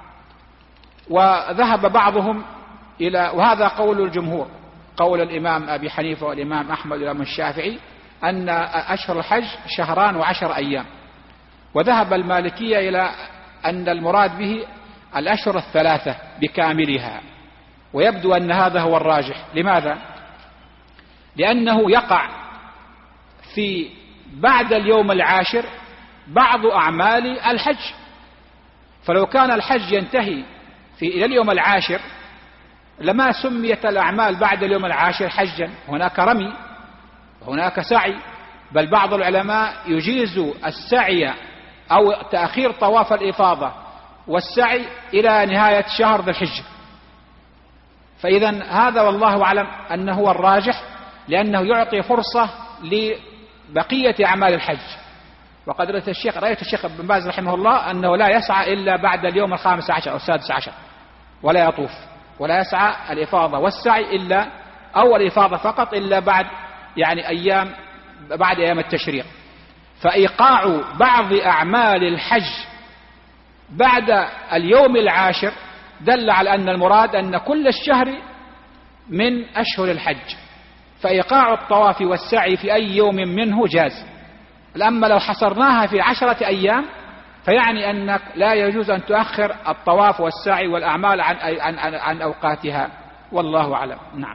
وذهب بعضهم إلى، وهذا قول الجمهور، قول الإمام أبي حنيفة والإمام أحمد والإمام الشافعي، أن أشهر الحج 2 و10 أيام. وذهب المالكية إلى أن المراد به الأشهر 3 بكاملها، ويبدو أن هذا هو الراجح. لماذا؟ لأنه يقع في بعد اليوم 10 بعض أعمال الحج، فلو كان الحج ينتهي إلى اليوم 10 لما سميت الأعمال بعد اليوم 10 حجا. هناك رمي، هناك سعي، بل بعض العلماء يجيز السعي أو تأخير طواف الإفاضة والسعي إلى نهاية شهر ذي الحجة. فإذا هذا والله أعلم أنه هو الراجح، لأنه يعطي فرصة لبقية أعمال الحج. وقد رأيت الشيخ ابن باز رحمه الله أنه لا يسعى إلا بعد اليوم 15 أو 16، ولا يطوف ولا يسعى الإفاضة والسعي إلا أو الإفاضة فقط إلا بعد يعني بعد أيام التشريق. فإيقاع بعض أعمال الحج بعد اليوم 10 دل على أن المراد أن كل الشهر من أشهر الحج، فإيقاع الطواف والسعي في أي يوم منه جاز. أما لو حصرناها في 10 أيام فيعني أنك لا يجوز أن تؤخر الطواف والسعي والأعمال عن أوقاتها، والله أعلم. نعم.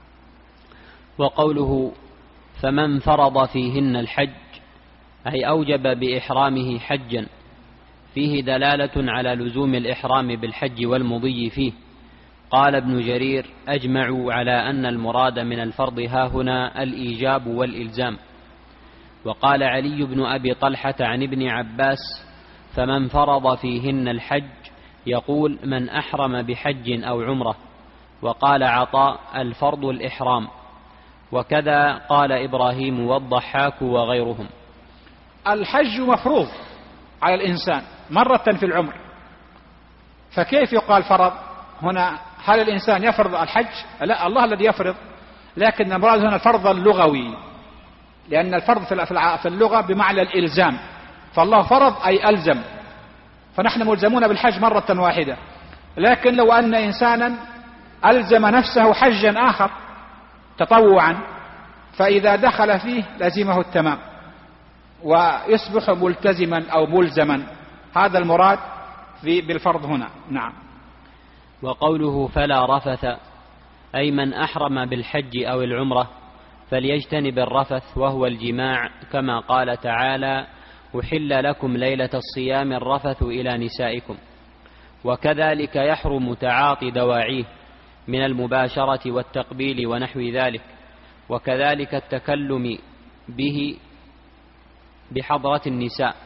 وقوله فمن فرض فيهن الحج أي أوجب بإحرامه حجا، فيه دلالة على لزوم الإحرام بالحج والمضي فيه. قال ابن جرير أجمعوا على أن المراد من الفرض هاهنا الإيجاب والإلزام. وقال علي بن أبي طلحة عن ابن عباس فمن فرض فيهن الحج يقول من أحرم بحج أو عمرة. وقال عطاء الفرض الإحرام. وكذا قال إبراهيم والضحاك وغيرهم. الحج مفروض على الإنسان مرة في العمر، فكيف يقال فرض هنا؟ هل الإنسان يفرض الحج؟ لا، الله الذي يفرض، لكن المراد هنا الفرض اللغوي، لأن الفرض في اللغة بمعنى الإلزام، فالله فرض أي ألزم. فنحن ملزمون بالحج مرة واحدة. لكن لو أن إنسانا ألزم نفسه حجا آخر تطوعا، فإذا دخل فيه لزمه التمام ويصبح ملتزما أو ملزما. هذا المراد بالفرض هنا. نعم. وقوله فلا رفث أي من أحرم بالحج أو العمرة فليجتنب الرفث وهو الجماع، كما قال تعالى أحل لكم ليلة الصيام الرفث إلى نسائكم. وكذلك يحرم تعاطي دواعيه من المباشرة والتقبيل ونحو ذلك، وكذلك التكلم به بحضرة النساء.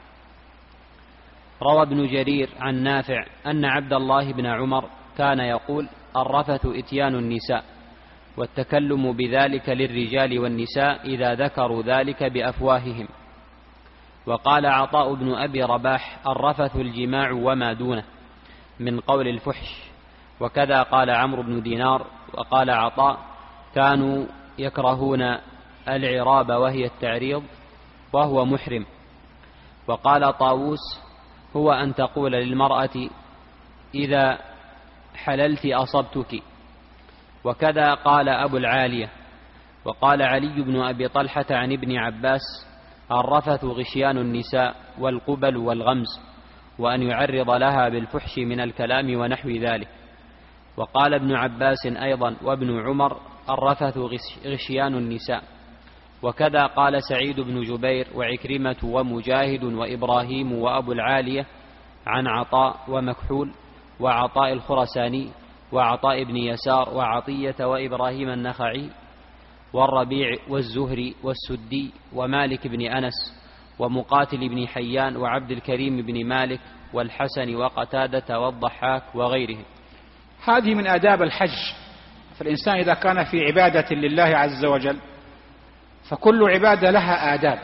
روى ابن جرير عن نافع أن عبد الله بن عمر كان يقول الرفث إتيان النساء، والتكلم بذلك للرجال والنساء إذا ذكروا ذلك بأفواههم. وقال عطاء بن أبي رباح الرفث الجماع وما دونه من قول الفحش. وكذا قال عمرو بن دينار. وقال عطاء كانوا يكرهون العراب وهي التعريض وهو محرم. وقال طاووس هو أن تقول للمرأة إذا حللت أصبتك. وكذا قال أبو العالية. وقال علي بن أبي طلحة عن ابن عباس الرفث غشيان النساء والقبل والغمز، وأن يعرض لها بالفحش من الكلام ونحو ذلك. وقال ابن عباس أيضا وابن عمر الرفث غشيان النساء. وكذا قال سعيد بن جبير وعكرمة ومجاهد وإبراهيم وأبو العالية عن عطاء ومكحول وعطاء الخرساني وعطاء بن يسار وعطية وإبراهيم النخعي والربيع والزهري والسدي ومالك بن أنس ومقاتل بن حيان وعبد الكريم بن مالك والحسن وقتادة والضحاك وغيرهم. هذه من آداب الحج. فالإنسان إذا كان في عبادة لله عز وجل فكل عبادة لها آداب،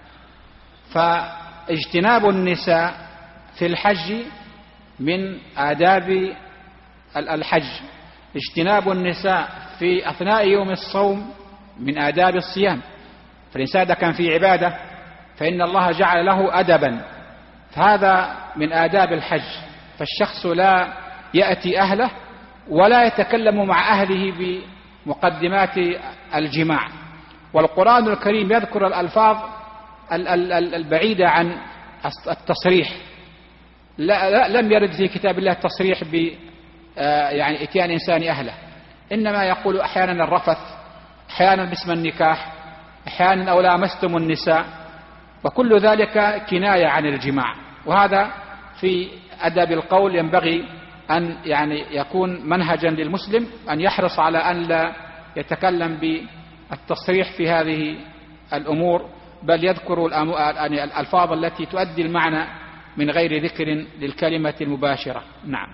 فاجتناب النساء في الحج من آداب الحج، اجتناب النساء في أثناء يوم الصوم من آداب الصيام. فالإنسان إذا كان في عبادة فإن الله جعل له أدبا، فهذا من آداب الحج. فالشخص لا يأتي أهله ولا يتكلم مع أهله بمقدمات الجماع. والقرآن الكريم يذكر الألفاظ البعيدة عن التصريح. لم يرد في كتاب الله التصريح يعني إتيان إنسان أهله، إنما يقول أحيانا الرفث، أحيانا باسم النكاح، أحيانا أو لامستم النساء، وكل ذلك كناية عن الجماع. وهذا في أدب القول ينبغي أن يعني يكون منهجا للمسلم أن يحرص على أن لا يتكلم بالتصريح في هذه الأمور، بل يذكر الألفاظ التي تؤدي المعنى من غير ذكر للكلمة المباشرة. نعم.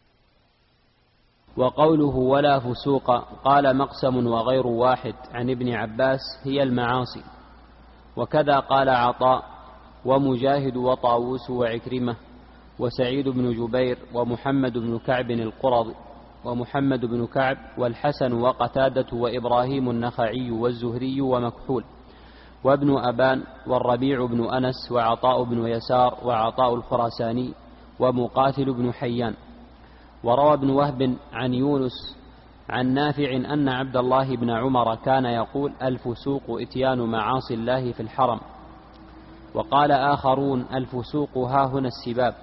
وقوله ولا فسوق قال مقسم وغير واحد عن ابن عباس هي المعاصي. وكذا قال عطاء ومجاهد وطاووس وعكرمة وسعيد بن جبير ومحمد بن كعب القرظي ومحمد بن كعب والحسن وقتادة وإبراهيم النخعي والزهري ومكحول وابن أبان والربيع بن أنس وعطاء بن يسار وعطاء الخراساني ومقاتل بن حيان. وروى ابن وهب عن يونس عن نافع أن عبد الله بن عمر كان يقول الفسوق إتيان معاصي الله في الحرم. وقال آخرون الفسوق ها هنا السباب.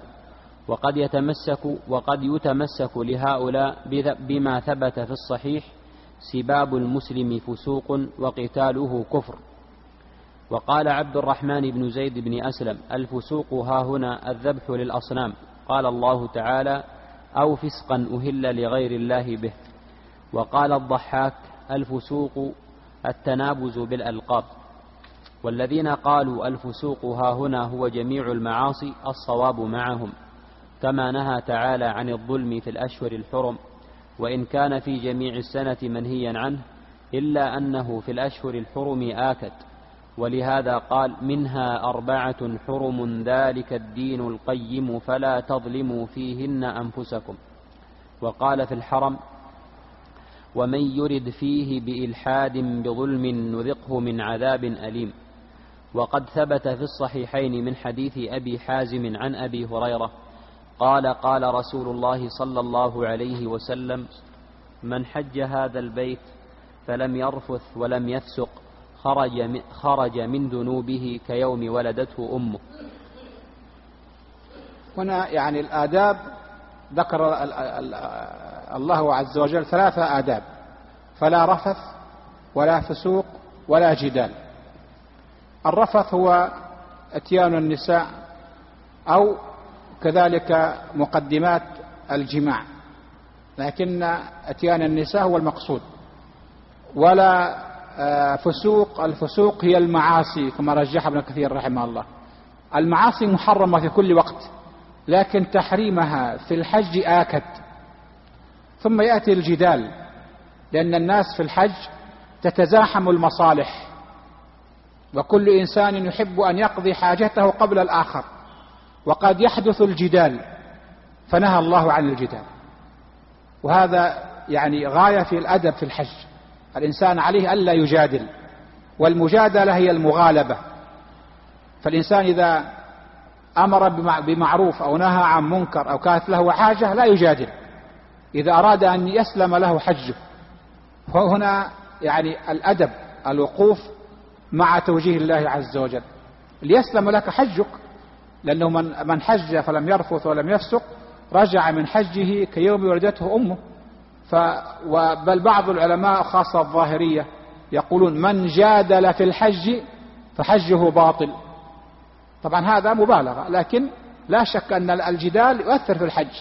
وقد يتمسك لهؤلاء بما ثبت في الصحيح سباب المسلم فسوق وقتاله كفر. وقال عبد الرحمن بن زيد بن أسلم الفسوق ها هنا الذبح للأصنام. قال الله تعالى أو فسقا أهل لغير الله به. وقال الضحاك الفسوق التنابز بالألقاب. والذين قالوا الفسوق ها هنا هو جميع المعاصي الصواب معهم، كما نهى تعالى عن الظلم في الأشهر الحرم، وإن كان في جميع السنة منهيا عنه إلا أنه في الأشهر الحرم آكد. ولهذا قال منها 4 حرم ذلك الدين القيم فلا تظلموا فيهن أنفسكم. وقال في الحرم ومن يرد فيه بإلحاد بظلم نذقه من عذاب أليم. وقد ثبت في الصحيحين من حديث أبي حازم عن أبي هريرة قال: قال رسول الله صلى الله عليه وسلم: من حج هذا البيت فلم يرفث ولم يفسق خرج من ذنوبه كيوم ولدته أمه. هنا يعني الآداب ذكر الله عز وجل 3 آداب: فلا رفث ولا فسوق ولا جدال. الرفث هو اتيان النساء أو كذلك مقدمات الجماع، لكن اتيان النساء هو المقصود. ولا فسوق، الفسوق هي المعاصي كما رجح ابن كثير رحمه الله. المعاصي محرمة في كل وقت، لكن تحريمها في الحج آكد. ثم يأتي الجدال، لأن الناس في الحج تتزاحم المصالح، وكل إنسان يحب أن يقضي حاجته قبل الآخر، وقد يحدث الجدال، فنهى الله عن الجدال. وهذا يعني غاية في الأدب في الحج، الإنسان عليه ألا يجادل، والمجادلة هي المغالبة. فالإنسان إذا أمر بمعروف أو نهى عن منكر أو كانت له حاجة لا يجادل، إذا أراد أن يسلم له حجه. فهنا يعني الأدب الوقوف مع توجيه الله عز وجل ليسلم لك حجك، لأنه من حج فلم يرفث ولم يفسق رجع من حجه كيوم ولدته أمه. بل بعض العلماء خاصة الظاهرية يقولون: من جادل في الحج فحجه باطل. طبعا هذا مبالغة، لكن لا شك أن الجدال يؤثر في الحج،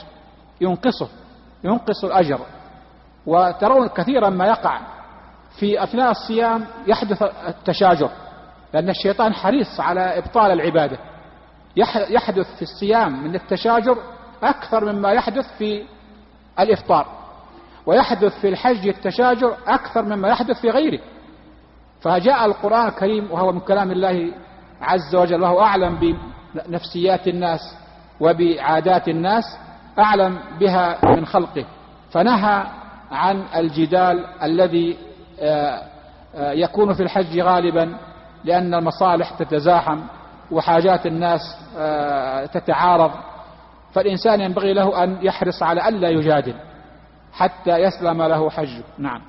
ينقص الأجر. وترون كثيرا ما يقع في أثناء الصيام، يحدث التشاجر، لأن الشيطان حريص على إبطال العبادة. يحدث في الصيام من التشاجر أكثر مما يحدث في الإفطار، ويحدث في الحج التشاجر أكثر مما يحدث في غيره. فجاء القرآن الكريم وهو من كلام الله عز وجل، وهو أعلم بنفسيات الناس وبعادات الناس، أعلم بها من خلقه، فنهى عن الجدال الذي يكون في الحج غالبا، لأن المصالح تتزاحم وحاجات الناس تتعارض. فالإنسان ينبغي له أن يحرص على ألا يجادل حتى يسلم له حجه. نعم.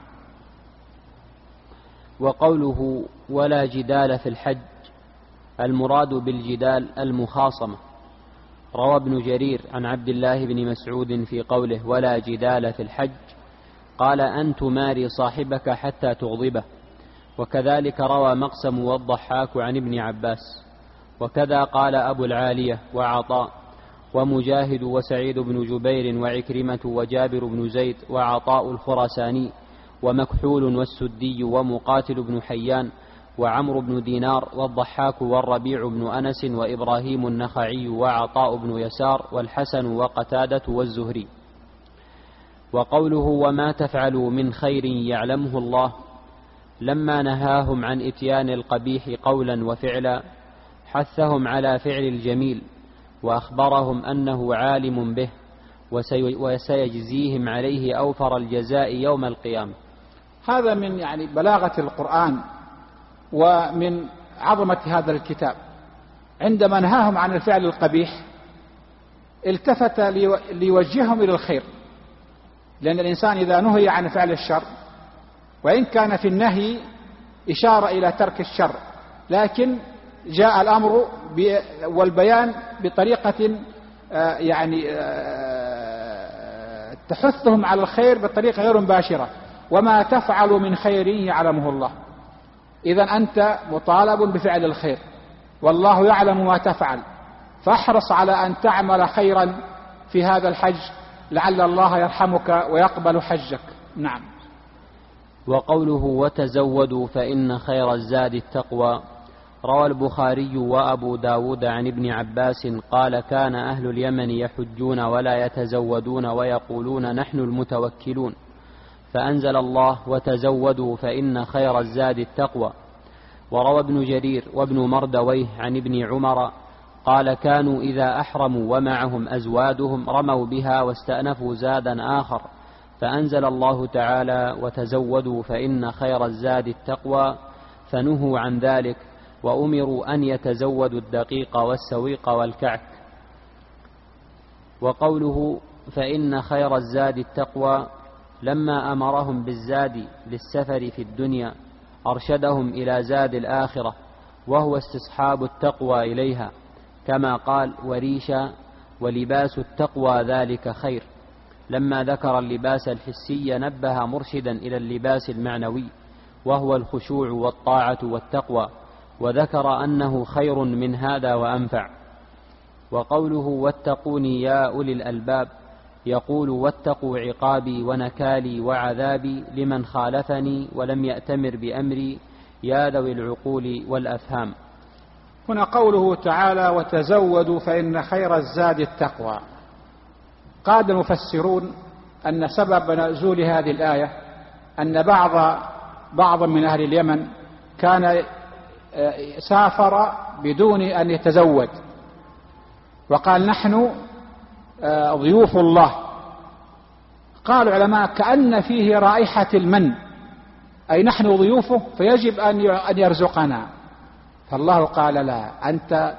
وقوله: ولا جدال في الحج، المراد بالجدال المخاصمة. روى ابن جرير عن عبد الله بن مسعود في قوله: ولا جدال في الحج، قال: أن تماري صاحبك حتى تغضبه. وكذلك روى مقسم والضحاك عن ابن عباس. وكذا قال أبو العالية وعطاء ومجاهد وسعيد بن جبير وعكرمة وجابر بن زيد وعطاء الخراساني ومكحول والسدي ومقاتل بن حيان وعمرو بن دينار والضحاك والربيع بن أنس وإبراهيم النخعي وعطاء بن يسار والحسن وقتادة والزهري. وقوله: وما تفعلوا من خير يعلمه الله، لما نهاهم عن إتيان القبيح قولا وفعلا حثهم على فعل الجميل، وأخبرهم أنه عالم به وسيجزيهم عليه أوفر الجزاء يوم القيامة. هذا من يعني بلاغة القرآن ومن عظمة هذا الكتاب. عندما نهاهم عن الفعل القبيح التفت ليوجههم إلى الخير، لأن الإنسان إذا نهي عن فعل الشر، وإن كان في النهي إشارة إلى ترك الشر، لكن جاء الأمر والبيان بطريقة يعني تحثهم على الخير بطريقة غير مباشرة. وما تفعل من خير يعلمه الله. إذن أنت مطالب بفعل الخير، والله يعلم ما تفعل، فاحرص على أن تعمل خيرا في هذا الحج لعل الله يرحمك ويقبل حجك. نعم. وقوله: وتزودوا فإن خير الزاد التقوى، روى البخاري وأبو داود عن ابن عباس قال: كان أهل اليمن يحجون ولا يتزودون ويقولون: نحن المتوكلون، فأنزل الله: وتزودوا فإن خير الزاد التقوى. وروى ابن جرير وابن مردويه عن ابن عمر قال: كانوا إذا أحرموا ومعهم أزوادهم رموا بها واستأنفوا زادا آخر، فأنزل الله تعالى: وتزودوا فإن خير الزاد التقوى، فنهوا عن ذلك وأمروا أن يتزودوا الدقيق والسويق والكعك. وقوله فإن خير الزاد التقوى لما أمرهم بالزاد للسفر في الدنيا أرشدهم إلى زاد الآخرة وهو استصحاب التقوى إليها، كما قال وريشا ولباس التقوى ذلك خير. لما ذكر اللباس الحسي نبه مرشدا إلى اللباس المعنوي وهو الخشوع والطاعة والتقوى، وذكر أنه خير من هذا وأنفع. وقوله واتقوني يا أولي الألباب يقول واتقوا عقابي ونكالي وعذابي لمن خالفني ولم يأتمر بأمري يا ذوي العقول والأفهام. هنا قوله تعالى وتزودوا فإن خير الزاد التقوى. قال المفسرون أن سبب نزول هذه الآية أن بعض من أهل اليمن كان سافر بدون أن يتزود، وقال نحن ضيوف الله. قال العلماء كأن فيه رائحة المن، أي نحن ضيوفه فيجب أن يرزقنا. فالله قال لا، أنت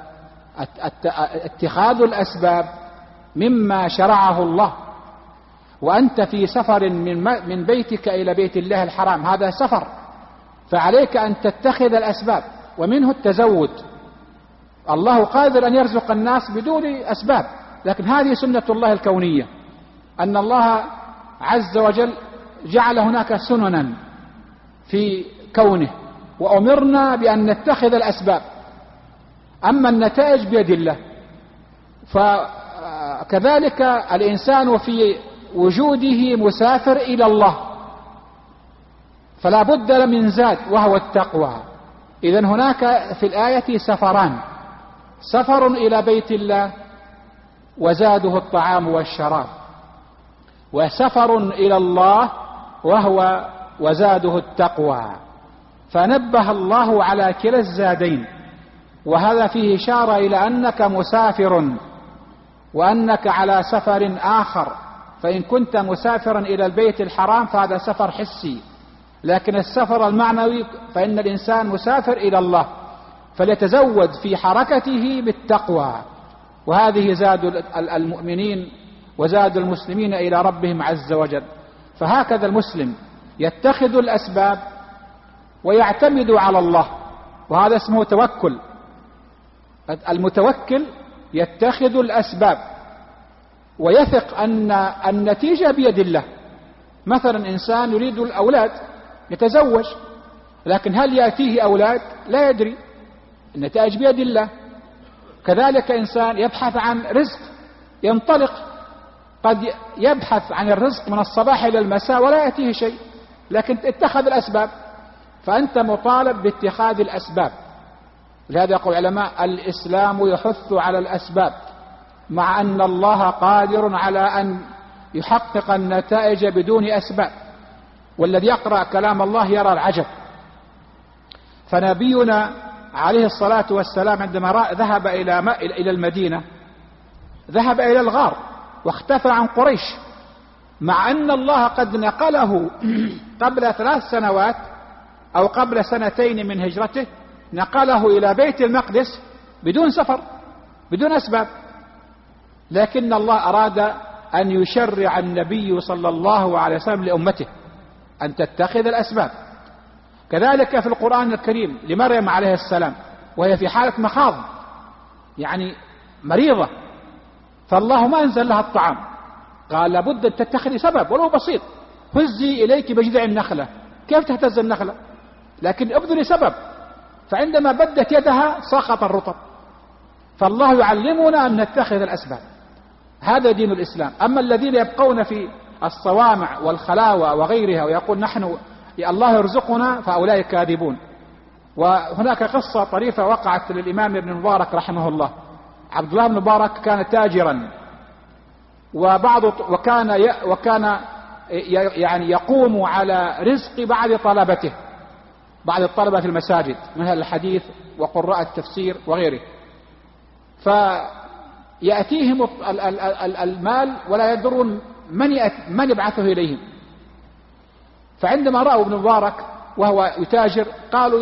اتخاذ الأسباب مما شرعه الله، وأنت في سفر من بيتك إلى بيت الله الحرام، هذا سفر، فعليك أن تتخذ الأسباب ومنه التزود. الله قادر أن يرزق الناس بدون أسباب، لكن هذه سنة الله الكونية، أن الله عز وجل جعل هناك سننا في كونه، وأمرنا بأن نتخذ الأسباب، أما النتائج بيد الله. فكذلك الإنسان في وجوده مسافر إلى الله، فلا بد من زاد وهو التقوى. إذن هناك في الآية سفران: سفر إلى بيت الله وزاده الطعام والشراب، وسفر إلى الله وهو وزاده التقوى. فنبه الله على كلا الزادين، وهذا فيه إشارة إلى أنك مسافر وأنك على سفر آخر. فإن كنت مسافرا إلى البيت الحرام فهذا سفر حسي، لكن السفر المعنوي فإن الإنسان مسافر إلى الله، فليتزود في حركته بالتقوى. وهذه زاد المؤمنين وزاد المسلمين إلى ربهم عز وجل. فهكذا المسلم يتخذ الأسباب ويعتمد على الله، وهذا اسمه توكل. المتوكل يتخذ الأسباب ويثق أن النتيجة بيد الله. مثلا إنسان يريد الأولاد يتزوج، لكن هل يأتيه أولاد؟ لا يدري، النتائج بيد الله. كذلك إنسان يبحث عن رزق ينطلق، قد يبحث عن الرزق من الصباح إلى المساء ولا يأتيه شيء، لكن اتخذ الأسباب. فأنت مطالب باتخاذ الأسباب. لهذا يقول العلماء الإسلام يحث على الأسباب، مع أن الله قادر على أن يحقق النتائج بدون أسباب. والذي يقرأ كلام الله يرى العجب. فنبينا عليه الصلاة والسلام عندما ذهب إلى المدينة ذهب إلى الغار واختفى عن قريش، مع أن الله قد نقله قبل 3 سنوات أو قبل 2 من هجرته، نقله إلى بيت المقدس بدون سفر بدون أسباب. لكن الله أراد أن يشرع النبي صلى الله عليه وسلم لأمته أن تتخذ الأسباب. كذلك في القرآن الكريم لمريم عليه السلام وهي في حالة مخاض، يعني مريضة، فالله ما أنزل لها الطعام، قال لابد أن تتخذي سبب ولو بسيط، هزي إليك بجذع النخلة. كيف تهتز النخلة؟ لكن ابذلي سبب. فعندما بدت يدها سقط الرطب. فالله يعلمنا أن نتخذ الأسباب، هذا دين الإسلام. أما الذين يبقون في الصوامع والخلاوة وغيرها ويقول نحن الله يرزقنا، فأولئك كاذبون. وهناك قصة طريفة وقعت للإمام ابن مبارك رحمه الله. عبد الله بن مبارك كان تاجرا، وكان يعني يقوم على رزق بعض طلبته، بعض الطلبة في المساجد من أهل الحديث وقراء التفسير وغيره. فيأتيهم المال ولا يدرون من يبعثه إليهم. فعندما رأوا ابن مبارك وهو يتاجر قالوا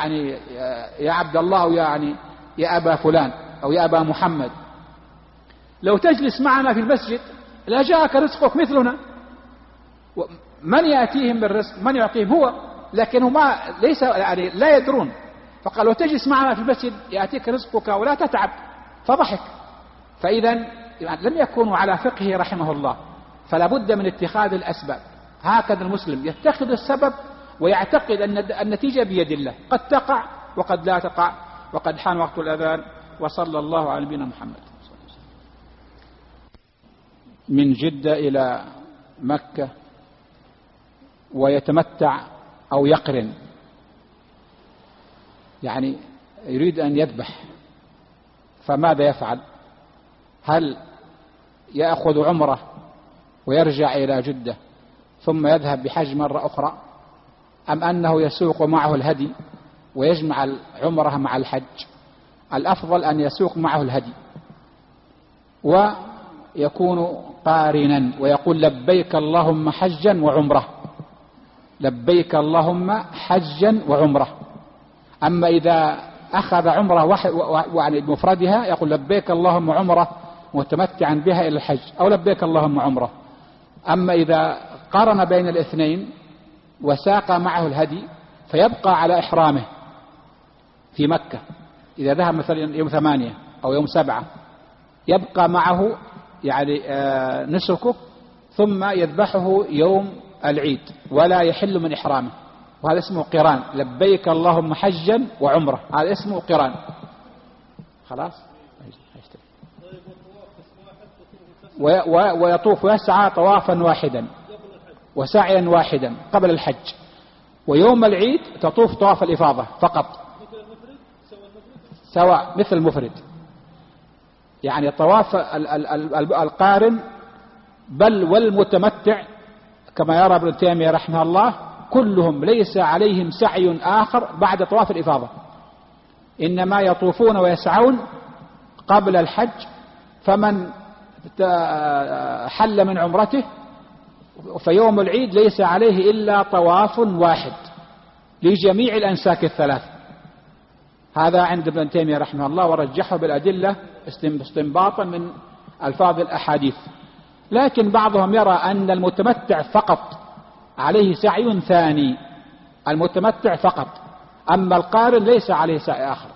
يا عبد الله، يعني يا أبا فلان أو يا أبا محمد، لو تجلس معنا في المسجد لا جاءك رزقك مثلنا. من يأتيهم بالرزق؟ من يعطيهم؟ هو، لكن ما ليس يعني لا يدرون. فقال لو تجلس معنا في المسجد يأتيك رزقك ولا تتعب، فضحك. فإذا يعني لم يكونوا على فقهه رحمه الله، فلا بد من اتخاذ الأسباب. هكذا المسلم يتخذ السبب ويعتقد أن النتيجة بيد الله، قد تقع وقد لا تقع. وقد حان وقت الأذان، وصلى الله على نبينا محمد. من جدة إلى مكة ويتمتع أو يقرن، يعني يريد أن يذبح، فماذا يفعل؟ هل يأخذ عمره ويرجع إلى جدة ثم يذهب بحج مرة أخرى، أم أنه يسوق معه الهدي ويجمع العمره مع الحج؟ الأفضل أن يسوق معه الهدي ويكون قارنا ويقول لبيك اللهم حجا وعمره، لبيك اللهم حجا وعمره. أما إذا أخذ عمره يعني بمفردها يقول لبيك اللهم عمره متمتعا بها إلى الحج، أو لبيك اللهم عمره. أما إذا قارن بين الاثنين وساق معه الهدي فيبقى على إحرامه في مكة، إذا ذهب مثلا يوم 8 أو يوم 7 يبقى معه يعني نسكه، ثم يذبحه يوم العيد ولا يحل من إحرامه، وهذا اسمه قران. لبيك اللهم حجا وعمره، هذا اسمه قران. خلاص. ويطوف ويسعى طوافا واحدا وسعيا واحدا قبل الحج، ويوم العيد تطوف طواف الإفاضة فقط، سواء مثل المفرد. يعني طواف القارن بل والمتمتع كما يرى ابن تيمية رحمه الله كلهم ليس عليهم سعي آخر بعد طواف الإفاضة، إنما يطوفون ويسعون قبل الحج. فمن حل من عمرته فيوم العيد ليس عليه إلا طواف واحد لجميع الأنساك الثلاث. هذا عند ابن تيمية رحمه الله، ورجحه بالأدلة استنباطا من ألفاظ الأحاديث. لكن بعضهم يرى أن المتمتع فقط عليه سعي ثاني، المتمتع فقط، أما القارن ليس عليه سعي آخر.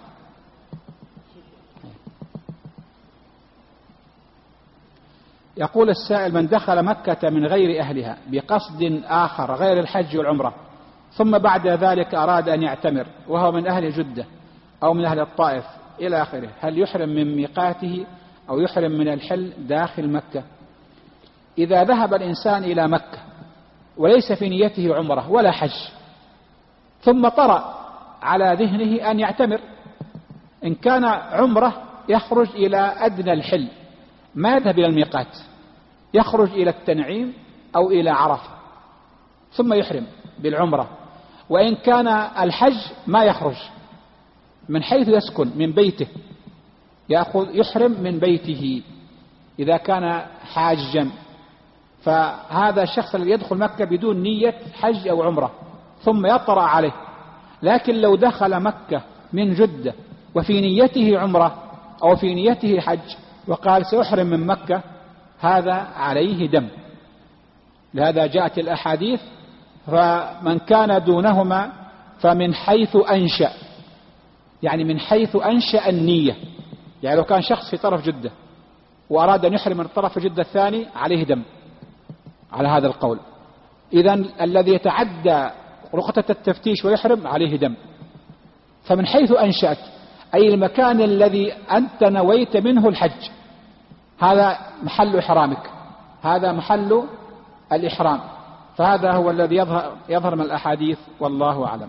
يقول السائل: من دخل مكة من غير أهلها بقصد آخر غير الحج والعمرة، ثم بعد ذلك أراد أن يعتمر وهو من أهل جدة أو من أهل الطائف إلى آخره، هل يحرم من ميقاته أو يحرم من الحل داخل مكة؟ إذا ذهب الإنسان إلى مكة وليس في نيته عمرة ولا حج، ثم طرأ على ذهنه أن يعتمر، إن كان عمرة يخرج إلى أدنى الحل، ما يذهب إلى الميقات، يخرج إلى التنعيم أو إلى عرفة ثم يحرم بالعمرة. وإن كان الحج ما يخرج، من حيث يسكن من بيته يحرم من بيته إذا كان حاجا. فهذا الشخص الذي يدخل مكة بدون نية حج أو عمرة ثم يطرأ عليه. لكن لو دخل مكة من جدة وفي نيته عمرة أو في نيته حج وقال سأحرم من مكة، هذا عليه دم. لهذا جاءت الأحاديث: فمن كان دونهما فمن حيث أنشأ، يعني من حيث أنشأ النية. يعني لو كان شخص في طرف جدة وأراد أن يحرم من طرف جدة الثاني عليه دم على هذا القول. إذن الذي يتعدى رخصة التفتيش ويحرم عليه دم. فمن حيث أنشأت أي المكان الذي أنت نويت منه الحج، هذا محل إحرامك، هذا محل الإحرام. فهذا هو الذي يظهر من الأحاديث، والله أعلم.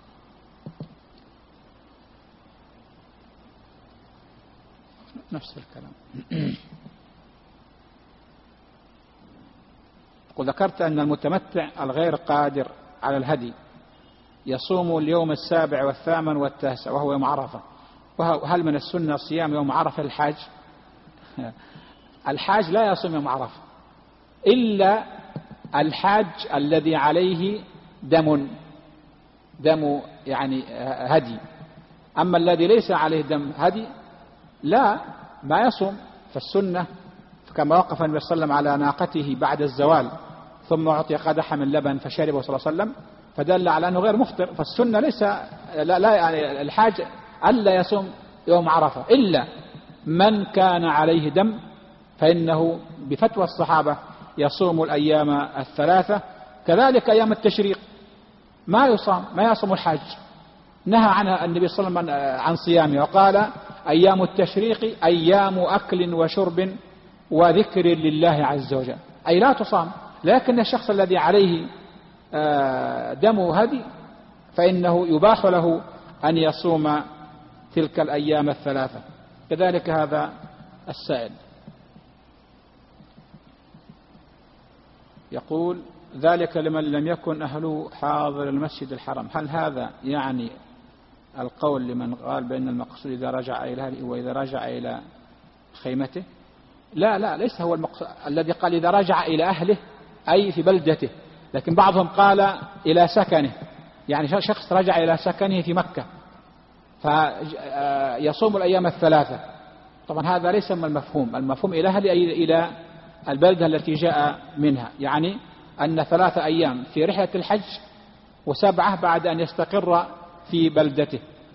نفس الكلام. وذكرت أن المتمتع الغير قادر على الهدي يصوم اليوم 7 و8 و9 وهو يوم عرفة. وهل من السنة صيام يوم عرفة الحاج؟ الحاج لا يصوم يوم عرفة إلا الحاج الذي عليه دم يعني هدي. أما الذي ليس عليه دم هدي لا، ما يصوم، فالسنة كما وقف النبي صلى الله عليه وسلم على ناقته بعد الزوال ثم أعطي قدحا من لبن فشربه صلى الله عليه وسلم فدل على أنه غير مفطر. فالسنة ليس لا يعني الحاج ألا يصوم يوم عرفة إلا من كان عليه دم، فإنه بفتوى الصحابة يصوم الأيام الثلاثة. كذلك أيام التشريق ما يصوم الحاج، نهى عنها النبي صلى الله عليه وسلم عن صيامه وقال أيام التشريق أيام أكل وشرب وذكر لله عز وجل، أي لا تصام. لكن الشخص الذي عليه دمه هدي فإنه يباح له أن يصوم تلك الأيام الثلاثة. كذلك هذا السائل يقول ذلك لمن لم يكن أهله حاضر المسجد الحرام، هل هذا يعني القول لمن قال بأن المقصود إذا رجع إلى أهله وإذا رجع إلى خيمته؟ لا ليس هو المقصود الذي قال إذا رجع إلى أهله أي في بلدته، لكن بعضهم قال إلى سكنه، يعني شخص رجع إلى سكنه في مكة فيصوم الأيام الثلاثة. طبعا هذا ليس من المفهوم إلى أهله أي إلى البلدة التي جاء منها، يعني أن 3 أيام في رحلة الحج و7 بعد أن يستقر في بلدته.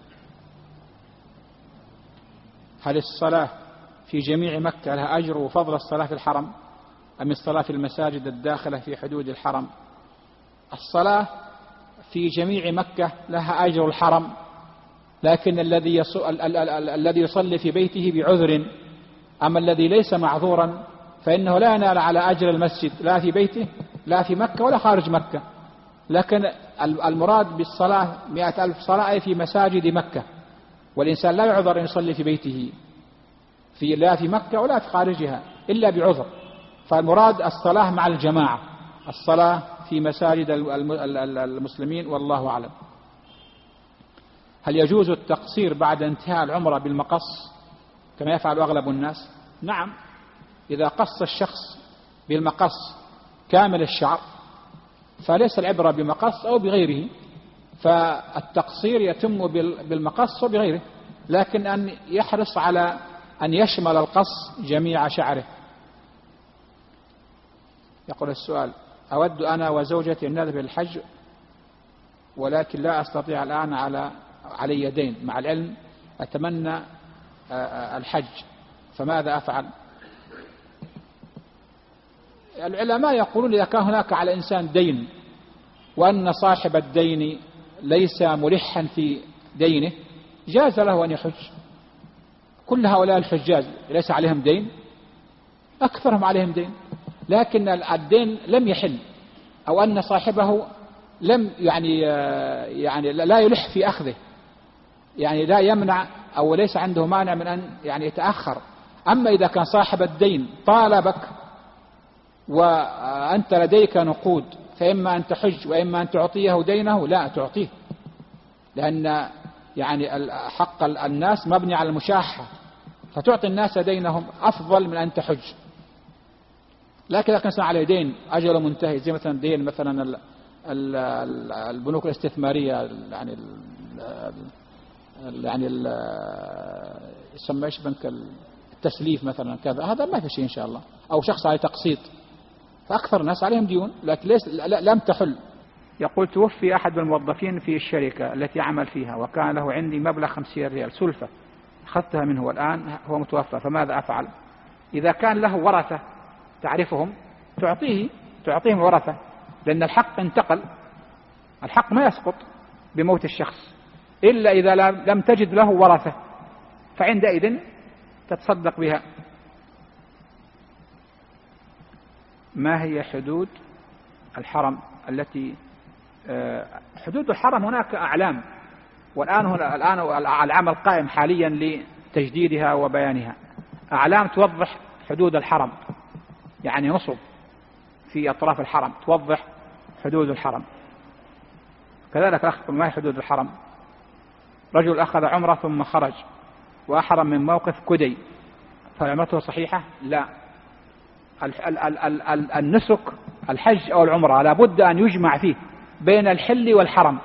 هل الصلاة في جميع مكة لها أجر وفضل الصلاة في الحرم أم الصلاة في المساجد الداخلة في حدود الحرم؟ الصلاة في جميع مكة لها أجر الحرم، لكن الذي يصلي في بيته بعذر، أما الذي ليس معذورا فإنه لا ينال على أجر المسجد لا في بيته لا في مكة ولا خارج مكة. لكن المراد بالصلاة 100,000 صلاة أي في مساجد مكة، والإنسان لا يعذر أن يصلي في بيته لا في مكة ولا في خارجها إلا بعذر. فالمراد الصلاة مع الجماعة، الصلاة في مساجد المسلمين والله أعلم. هل يجوز التقصير بعد انتهاء العمرة بالمقص كما يفعل أغلب الناس؟ نعم، إذا قص الشخص بالمقص كامل الشعر فليس العبرة بمقص أو بغيره، فالتقصير يتم بالمقص وبغيره، لكن أن يحرص على أن يشمل القص جميع شعره. يقول السؤال: أود أنا وزوجتي أن نذهب للحج ولكن لا أستطيع الآن علي دين، مع العلم أتمنى الحج، فماذا أفعل؟ العلماء يقولون إذا كان هناك على إنسان دين وأن صاحب الدين ليس ملحا في دينه جاز له أن يحج. كل هؤلاء الحجاج ليس عليهم دين، أكثرهم عليهم دين، لكن الدين لم يحل أو أن صاحبه لم يعني لا يلح في أخذه، يعني لا يمنع أو ليس عنده مانع من أن يعني يتأخر. أما إذا كان صاحب الدين طالبك وأنت لديك نقود فإما أن تحج وإما أن تعطيه دينه، لا تعطيه، لأن يعني حق الناس مبني على المشاحة، فتعطي الناس دينهم أفضل من أن تحج. لكن إذا كان عليه دين أجله منتهي زي مثلا دين مثلا البنوك الاستثمارية، يعني يسمى ايش بنك التسليف مثلا كذا، هذا ما في شيء إن شاء الله. أو شخص عليه تقسيط، فأكثر الناس عليهم ديون لكن لم تحل. يقول: توفي أحد الموظفين في الشركة التي عمل فيها وكان له عندي مبلغ 50 ريال سلفة أخذتها منه والآن هو متوفى، فماذا أفعل؟ إذا كان له ورثة تعرفهم تعطيهم ورثة، لأن الحق انتقل، الحق ما يسقط بموت الشخص إلا إذا لم تجد له ورثة، فعندئذ تتصدق بها. ما هي حدود الحرم التي حدود الحرم؟ هناك أعلام، والآن العمل قائم حاليا لتجديدها وبيانها. أعلام توضح حدود الحرم، يعني نصب في أطراف الحرم توضح حدود الحرم. كذلك أخذ ما هي حدود الحرم؟ رجل أخذ عمرة ثم خرج وأحرم من موقف كدي، فعمرته صحيحة؟ لا. النسك الحج أو العمرة لابد أن يجمع فيه بين الحل والحرم،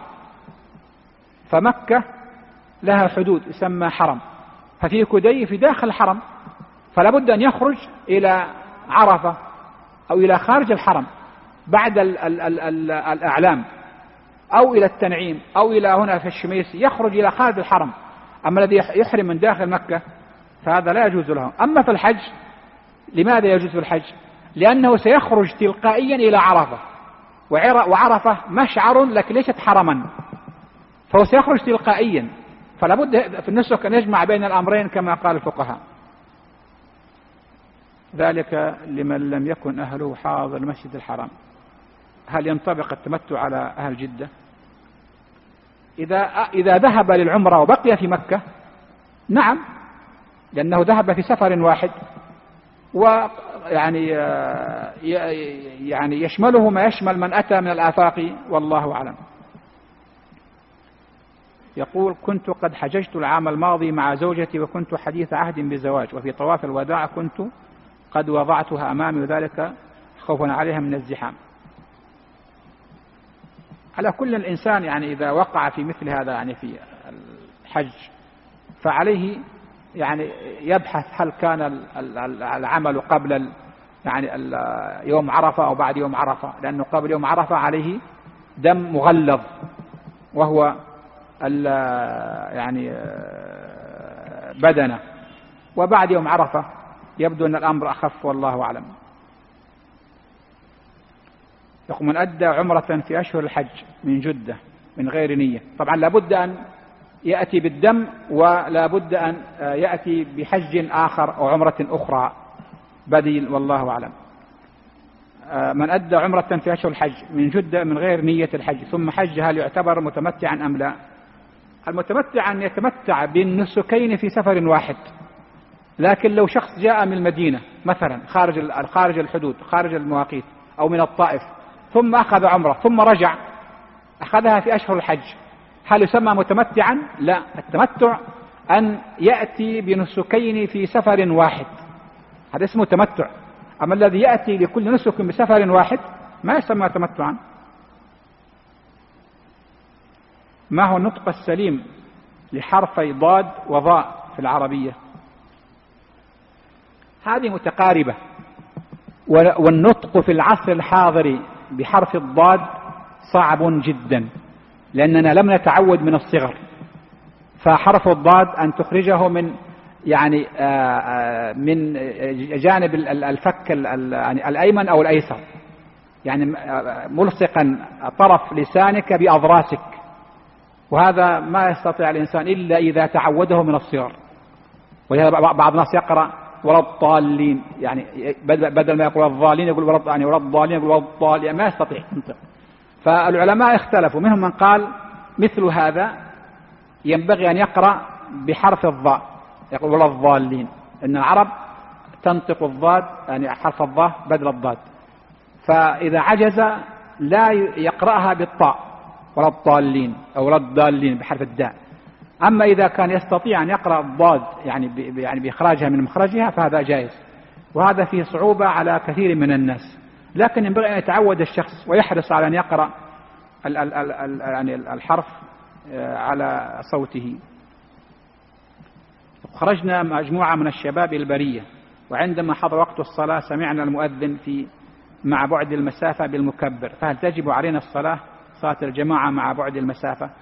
فمكة لها حدود يسمى حرم، ففي كدي في داخل الحرم، فلا بد أن يخرج إلى عرفة أو إلى خارج الحرم بعد الأعلام، أو إلى التنعيم، أو إلى هنا في الشميس، يخرج إلى خارج الحرم. أما الذي يحرم من داخل مكة فهذا لا يجوز له. أما في الحج، لماذا يجوز في الحج؟ لأنه سيخرج تلقائيا إلى عرفة، وعرفة مشعر لكن ليست حرما، فهو سيخرج تلقائيا، فلا بد في النسك أن يجمع بين الأمرين كما قال الفقهاء. ذلك لمن لم يكن أهله حاضر المسجد الحرام. هل ينطبق التمتع على أهل جدة؟ إذا ذهب للعمرة وبقي في مكة نعم، لأنه ذهب في سفر واحد، ويعني يشمله ما يشمل من أتى من الآفاق، والله أعلم. يقول: كنت قد حججت العام الماضي مع زوجتي، وكنت حديث عهد بزواج، وفي طواف الوداع كنت قد وضعتها أمامي، وذلك خوفا عليها من الزحام. على كل الإنسان يعني إذا وقع في مثل هذا يعني في الحج فعليه يعني يبحث هل كان العمل قبل يعني يوم عرفة أو بعد يوم عرفة، لأنه قبل يوم عرفة عليه دم مغلظ وهو يعني بدنه، وبعد يوم عرفة يبدو أن الأمر أخف، والله أعلم. يقول: من أدى عمرة في أشهر الحج من جدة من غير نية، طبعا لابد أن يأتي بالدم، ولابد أن يأتي بحج آخر أو عمرة أخرى بديل، والله أعلم. من أدى عمرة في أشهر الحج من جدة من غير نية الحج ثم حج، هل يعتبر متمتعا أم لا؟ المتمتع أن يتمتع بالنسكين في سفر واحد، لكن لو شخص جاء من المدينة مثلا خارج الحدود، خارج المواقيت، أو من الطائف، ثم أخذ عمرة ثم رجع أخذها في أشهر الحج، هل يسمى متمتعا؟ لا، التمتع أن يأتي بنسكين في سفر واحد، هذا اسمه تمتع. أما الذي يأتي لكل نسك بسفر واحد ما يسمى تمتعا. ما هو النطق السليم لحرفي ضاد وضاء في العربية؟ هذه متقاربة، والنطق في العصر الحاضر بحرف الضاد صعب جدا، لأننا لم نتعود من الصغر، فحرف الضاد أن تخرجه من جانب الفك الأيمن أو الأيسر، يعني ملصقا طرف لسانك بأضراسك، وهذا ما يستطيع الإنسان إلا إذا تعوده من الصغر. ولهذا بعض الناس يقرأ ولا الضالين، يعني بدل ما يقول الضالين يقول ولا الضالين يقول ولا الضالين، ما يستطيع ينطق. فالعلماء اختلفوا، منهم من قال مثل هذا ينبغي أن يقرأ بحرف الضاء، يقول ولا الضالين، إن العرب تنطق الضاد يعني حرف الضاء بدل الضاد، فإذا عجز لا يقرأها بالطاء ولا الضالين أو ولا الضالين بحرف الداء. أما إذا كان يستطيع أن يقرأ الضاد يعني بإخراجها من مخرجها فهذا جائز، وهذا فيه صعوبة على كثير من الناس، لكن ينبغي أن يتعود الشخص ويحرص على أن يقرأ يعني الحرف على صوته. خرجنا مجموعة من الشباب البرية، وعندما حضر وقت الصلاة سمعنا المؤذن مع بعد المسافة بالمكبر، فهل تجب علينا صلاة الجماعة مع بعد المسافة؟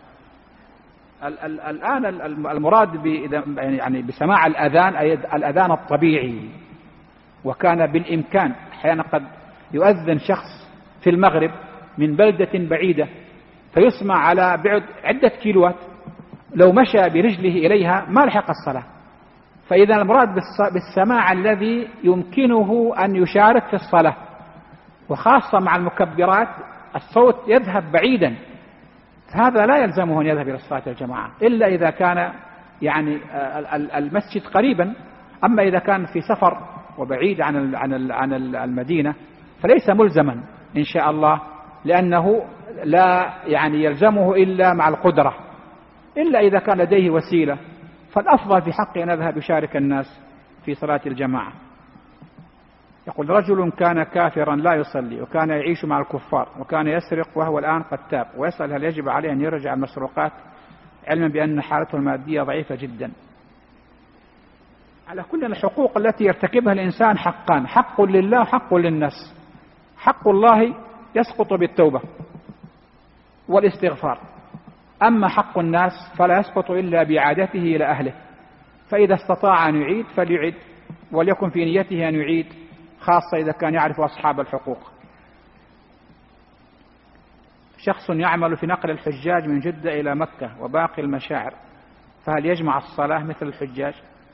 الآن المراد يعني بسماع الأذان أي الأذان الطبيعي، وكان بالإمكان أحيانا قد يؤذن شخص في المغرب من بلدة بعيدة فيسمع على بعد عدة كيلوات، لو مشى برجله إليها ما لحق الصلاة. فإذا المراد بالسماع الذي يمكنه أن يشارك في الصلاة، وخاصة مع المكبرات الصوت يذهب بعيدا، هذا لا يلزمه أن يذهب إلى صلاة الجماعة إلا إذا كان يعني المسجد قريبا. أما إذا كان في سفر وبعيد عن المدينة فليس ملزما إن شاء الله، لأنه لا يعني يلزمه إلا مع القدرة، إلا إذا كان لديه وسيلة، فالأفضل في حقه أن يذهب يشارك الناس في صلاة الجماعة. يقول: رجل كان كافرا لا يصلي وكان يعيش مع الكفار وكان يسرق وهو الآن قد تاب، ويسأل هل يجب عليه أن يرجع المسروقات علما بأن حالته المادية ضعيفة جدا. على كل الحقوق التي يرتكبها الإنسان حقان: حق لله وحق للناس. حق الله يسقط بالتوبة والاستغفار، أما حق الناس فلا يسقط إلا بإعادته إلى أهله، فإذا استطاع أن يعيد فليعد، وليكن في نيته أن يعيد، خاصة إذا كان يعرف أصحاب الحقوق. شخص يعمل في نقل الحجاج من جدة إلى مكة وباقي المشاعر، فهل يجمع الصلاة مثل الحجاج؟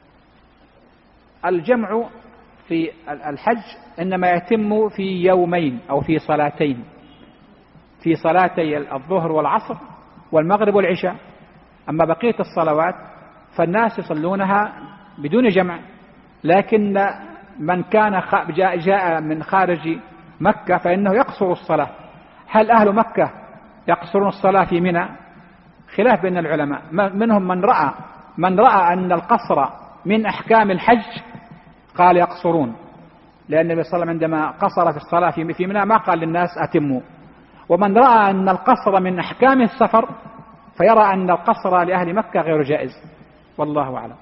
الجمع في الحج إنما يتم في يومين أو في صلاتين، في صلاتي الظهر والعصر والمغرب والعشاء. أما بقية الصلوات فالناس يصلونها بدون جمع، لكن من كان جاء من خارج مكة فإنه يقصر الصلاة. هل أهل مكة يقصرون الصلاة في منى؟ خلاف بين العلماء، منهم من رأى أن القصر من أحكام الحج قال يقصرون، لأن النبي صلى الله عليه وسلم عندما قصر في الصلاة في منى ما قال للناس أتموا. ومن رأى أن القصر من أحكام السفر فيرى أن القصر لأهل مكة غير جائز، والله أعلم.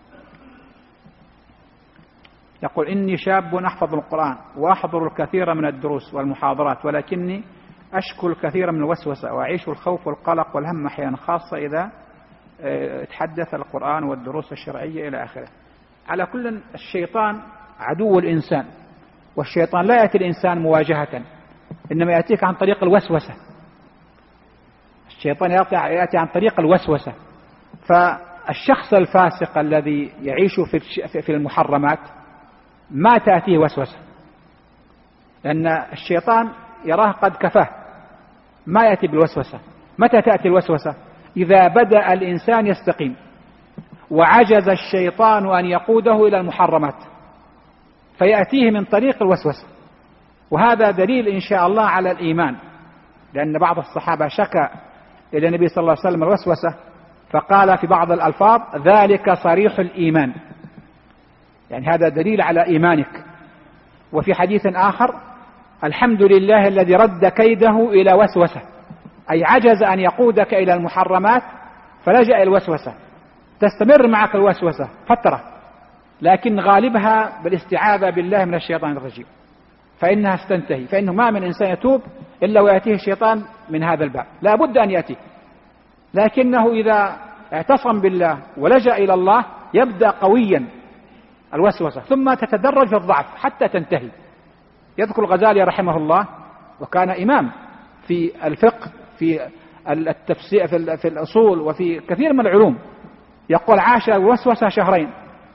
يقول: إني شاب أحفظ القرآن وأحضر الكثير من الدروس والمحاضرات، ولكني أشكو الكثير من الوسوسة وأعيش الخوف والقلق والهم أحيانا، خاصة إذا تحدث القرآن والدروس الشرعية إلى آخره. على كل، الشيطان عدو الإنسان، والشيطان لا يأتي الإنسان مواجهة، إنما يأتيك عن طريق الوسوسة. الشيطان يأتي عن طريق الوسوسة. فالشخص الفاسق الذي يعيش في المحرمات ما تأتيه وسوسة، لأن الشيطان يراه قد كفاه، ما يأتي بالوسوسة. متى تأتي الوسوسة؟ إذا بدأ الإنسان يستقيم وعجز الشيطان أن يقوده إلى المحرمات، فيأتيه من طريق الوسوسة. وهذا دليل إن شاء الله على الإيمان، لأن بعض الصحابة شكى إلى النبي صلى الله عليه وسلم الوسوسة، فقال في بعض الألفاظ: ذلك صريح الإيمان، يعني هذا دليل على إيمانك. وفي حديث آخر: الحمد لله الذي رد كيده إلى وسوسة، أي عجز أن يقودك إلى المحرمات فلجأ الوسوسة. تستمر معك الوسوسة فترة، لكن غالبها بالاستعاذة بالله من الشيطان الرجيم، فإنها ستنتهي. فإنه ما من إنسان يتوب إلا ويأتيه الشيطان من هذا الباب، لا بد أن يأتيه. لكنه إذا اعتصم بالله ولجأ إلى الله يبدأ قويا الوسوسة، ثم تتدرج في الضعف حتى تنتهي. يذكر الغزالي رحمه الله، وكان إمام في الفقه، في التفسير، في الأصول، وفي كثير من العلوم، يقول: عاش الوسوسة شهرين.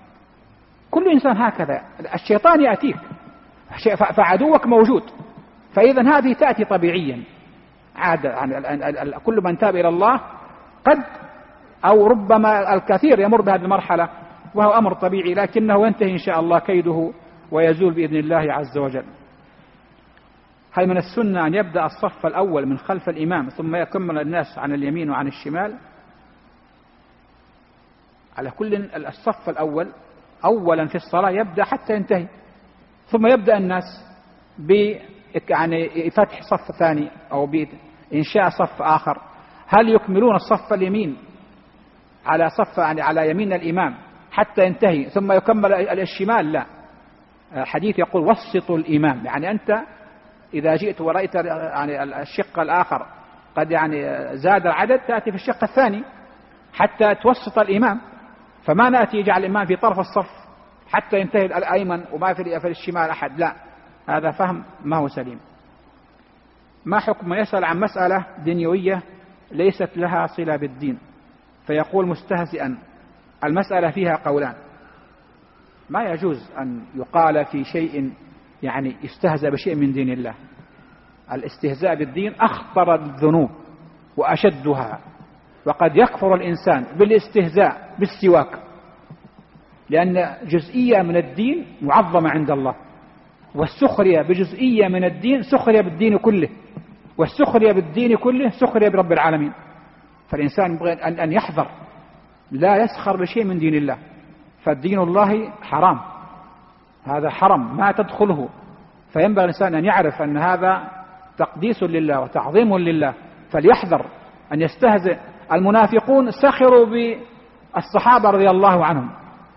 كل إنسان هكذا، الشيطان يأتيك، فعدوك موجود. فإذا هذه تأتي طبيعيا عادة. كل من تاب إلى الله قد أو ربما الكثير يمر بهذه المرحلة، وهو أمر طبيعي، لكنه ينتهي إن شاء الله كيده ويزول بإذن الله عز وجل. هل من السنة أن يبدأ الصف الأول من خلف الإمام ثم يكمل الناس عن اليمين وعن الشمال؟ على كل، الصف الأول أولا في الصلاة يبدأ حتى ينتهي، ثم يبدأ الناس بفتح صف ثاني أو بإنشاء صف آخر. هل يكملون الصف اليمين على صف على يمين الإمام حتى ينتهي ثم يكمل الشمال؟ لا، الحديث يقول: وسطوا الإمام، يعني أنت إذا جئت ورأيت الشق الآخر قد زاد العدد تأتي في الشق الثاني حتى توسط الإمام. فما نأتي يجعل الإمام في طرف الصف حتى ينتهي الأيمن وما في الشمال أحد، لا، هذا فهم ما هو سليم. ما حكم من يسأل عن مسألة دنيوية ليست لها صلة بالدين فيقول مستهزئا: المسألة فيها قولان. ما يجوز أن يقال في شيء يستهزأ بشيء من دين الله. الاستهزاء بالدين أخطر الذنوب وأشدها، وقد يكفر الإنسان بالاستهزاء بالسواك، لأن جزئية من الدين معظمة عند الله، والسخرية بجزئية من الدين سخرية بالدين كله، والسخرية بالدين كله سخرية برب العالمين. فالإنسان ينبغي أن يحذر، لا يسخر بشيء من دين الله، فالدين الله حرام، هذا حرم ما تدخله. فينبغي الإنسان أن يعرف أن هذا تقديس لله وتعظيم لله، فليحذر أن يستهزئ. المنافقون سخروا بالصحابة رضي الله عنهم،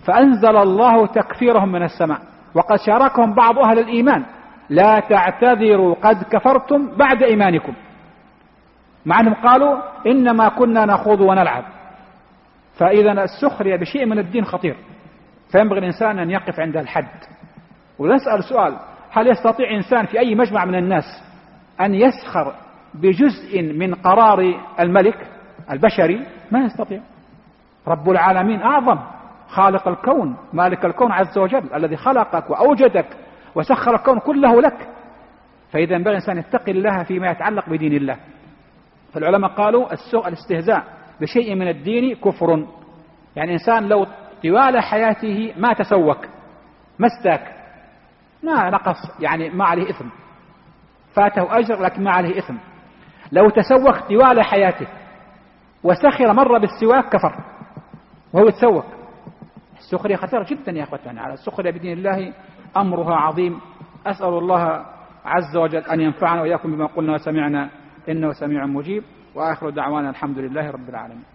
فأنزل الله تكفيرهم من السماء، وقد شاركهم بعض أهل الإيمان: لا تعتذروا قد كفرتم بعد إيمانكم، مع أنهم قالوا إنما كنا نخوض ونلعب. فإذا السخرية بشيء من الدين خطير، فينبغي الإنسان أن يقف عند الحد. ونسأل سؤال: هل يستطيع إنسان في أي مجمع من الناس أن يسخر بجزء من قرار الملك البشري؟ ما يستطيع. رب العالمين أعظم، خالق الكون، مالك الكون عز وجل، الذي خلقك وأوجدك وسخر الكون كله لك. فإذا ينبغي الإنسان يتقي الله فيما يتعلق بدين الله. فالعلماء قالوا الاستهزاء بشيء من الدين كفر. يعني إنسان لو طوال حياته ما تسوك، ما استاك، ما نقص، يعني ما عليه إثم، فاته أجر لكن ما عليه إثم. لو تسوك طوال حياته وسخر مرة بالسواك كفر وهو يتسوك. السخرية خطيرة جدا يا أخوتنا. على السخرية بدين الله أمرها عظيم. أسأل الله عز وجل أن ينفعنا وإياكم بما قلنا وسمعنا، إنه سميع مجيب. وآخر دعوانا الحمد لله رب العالمين.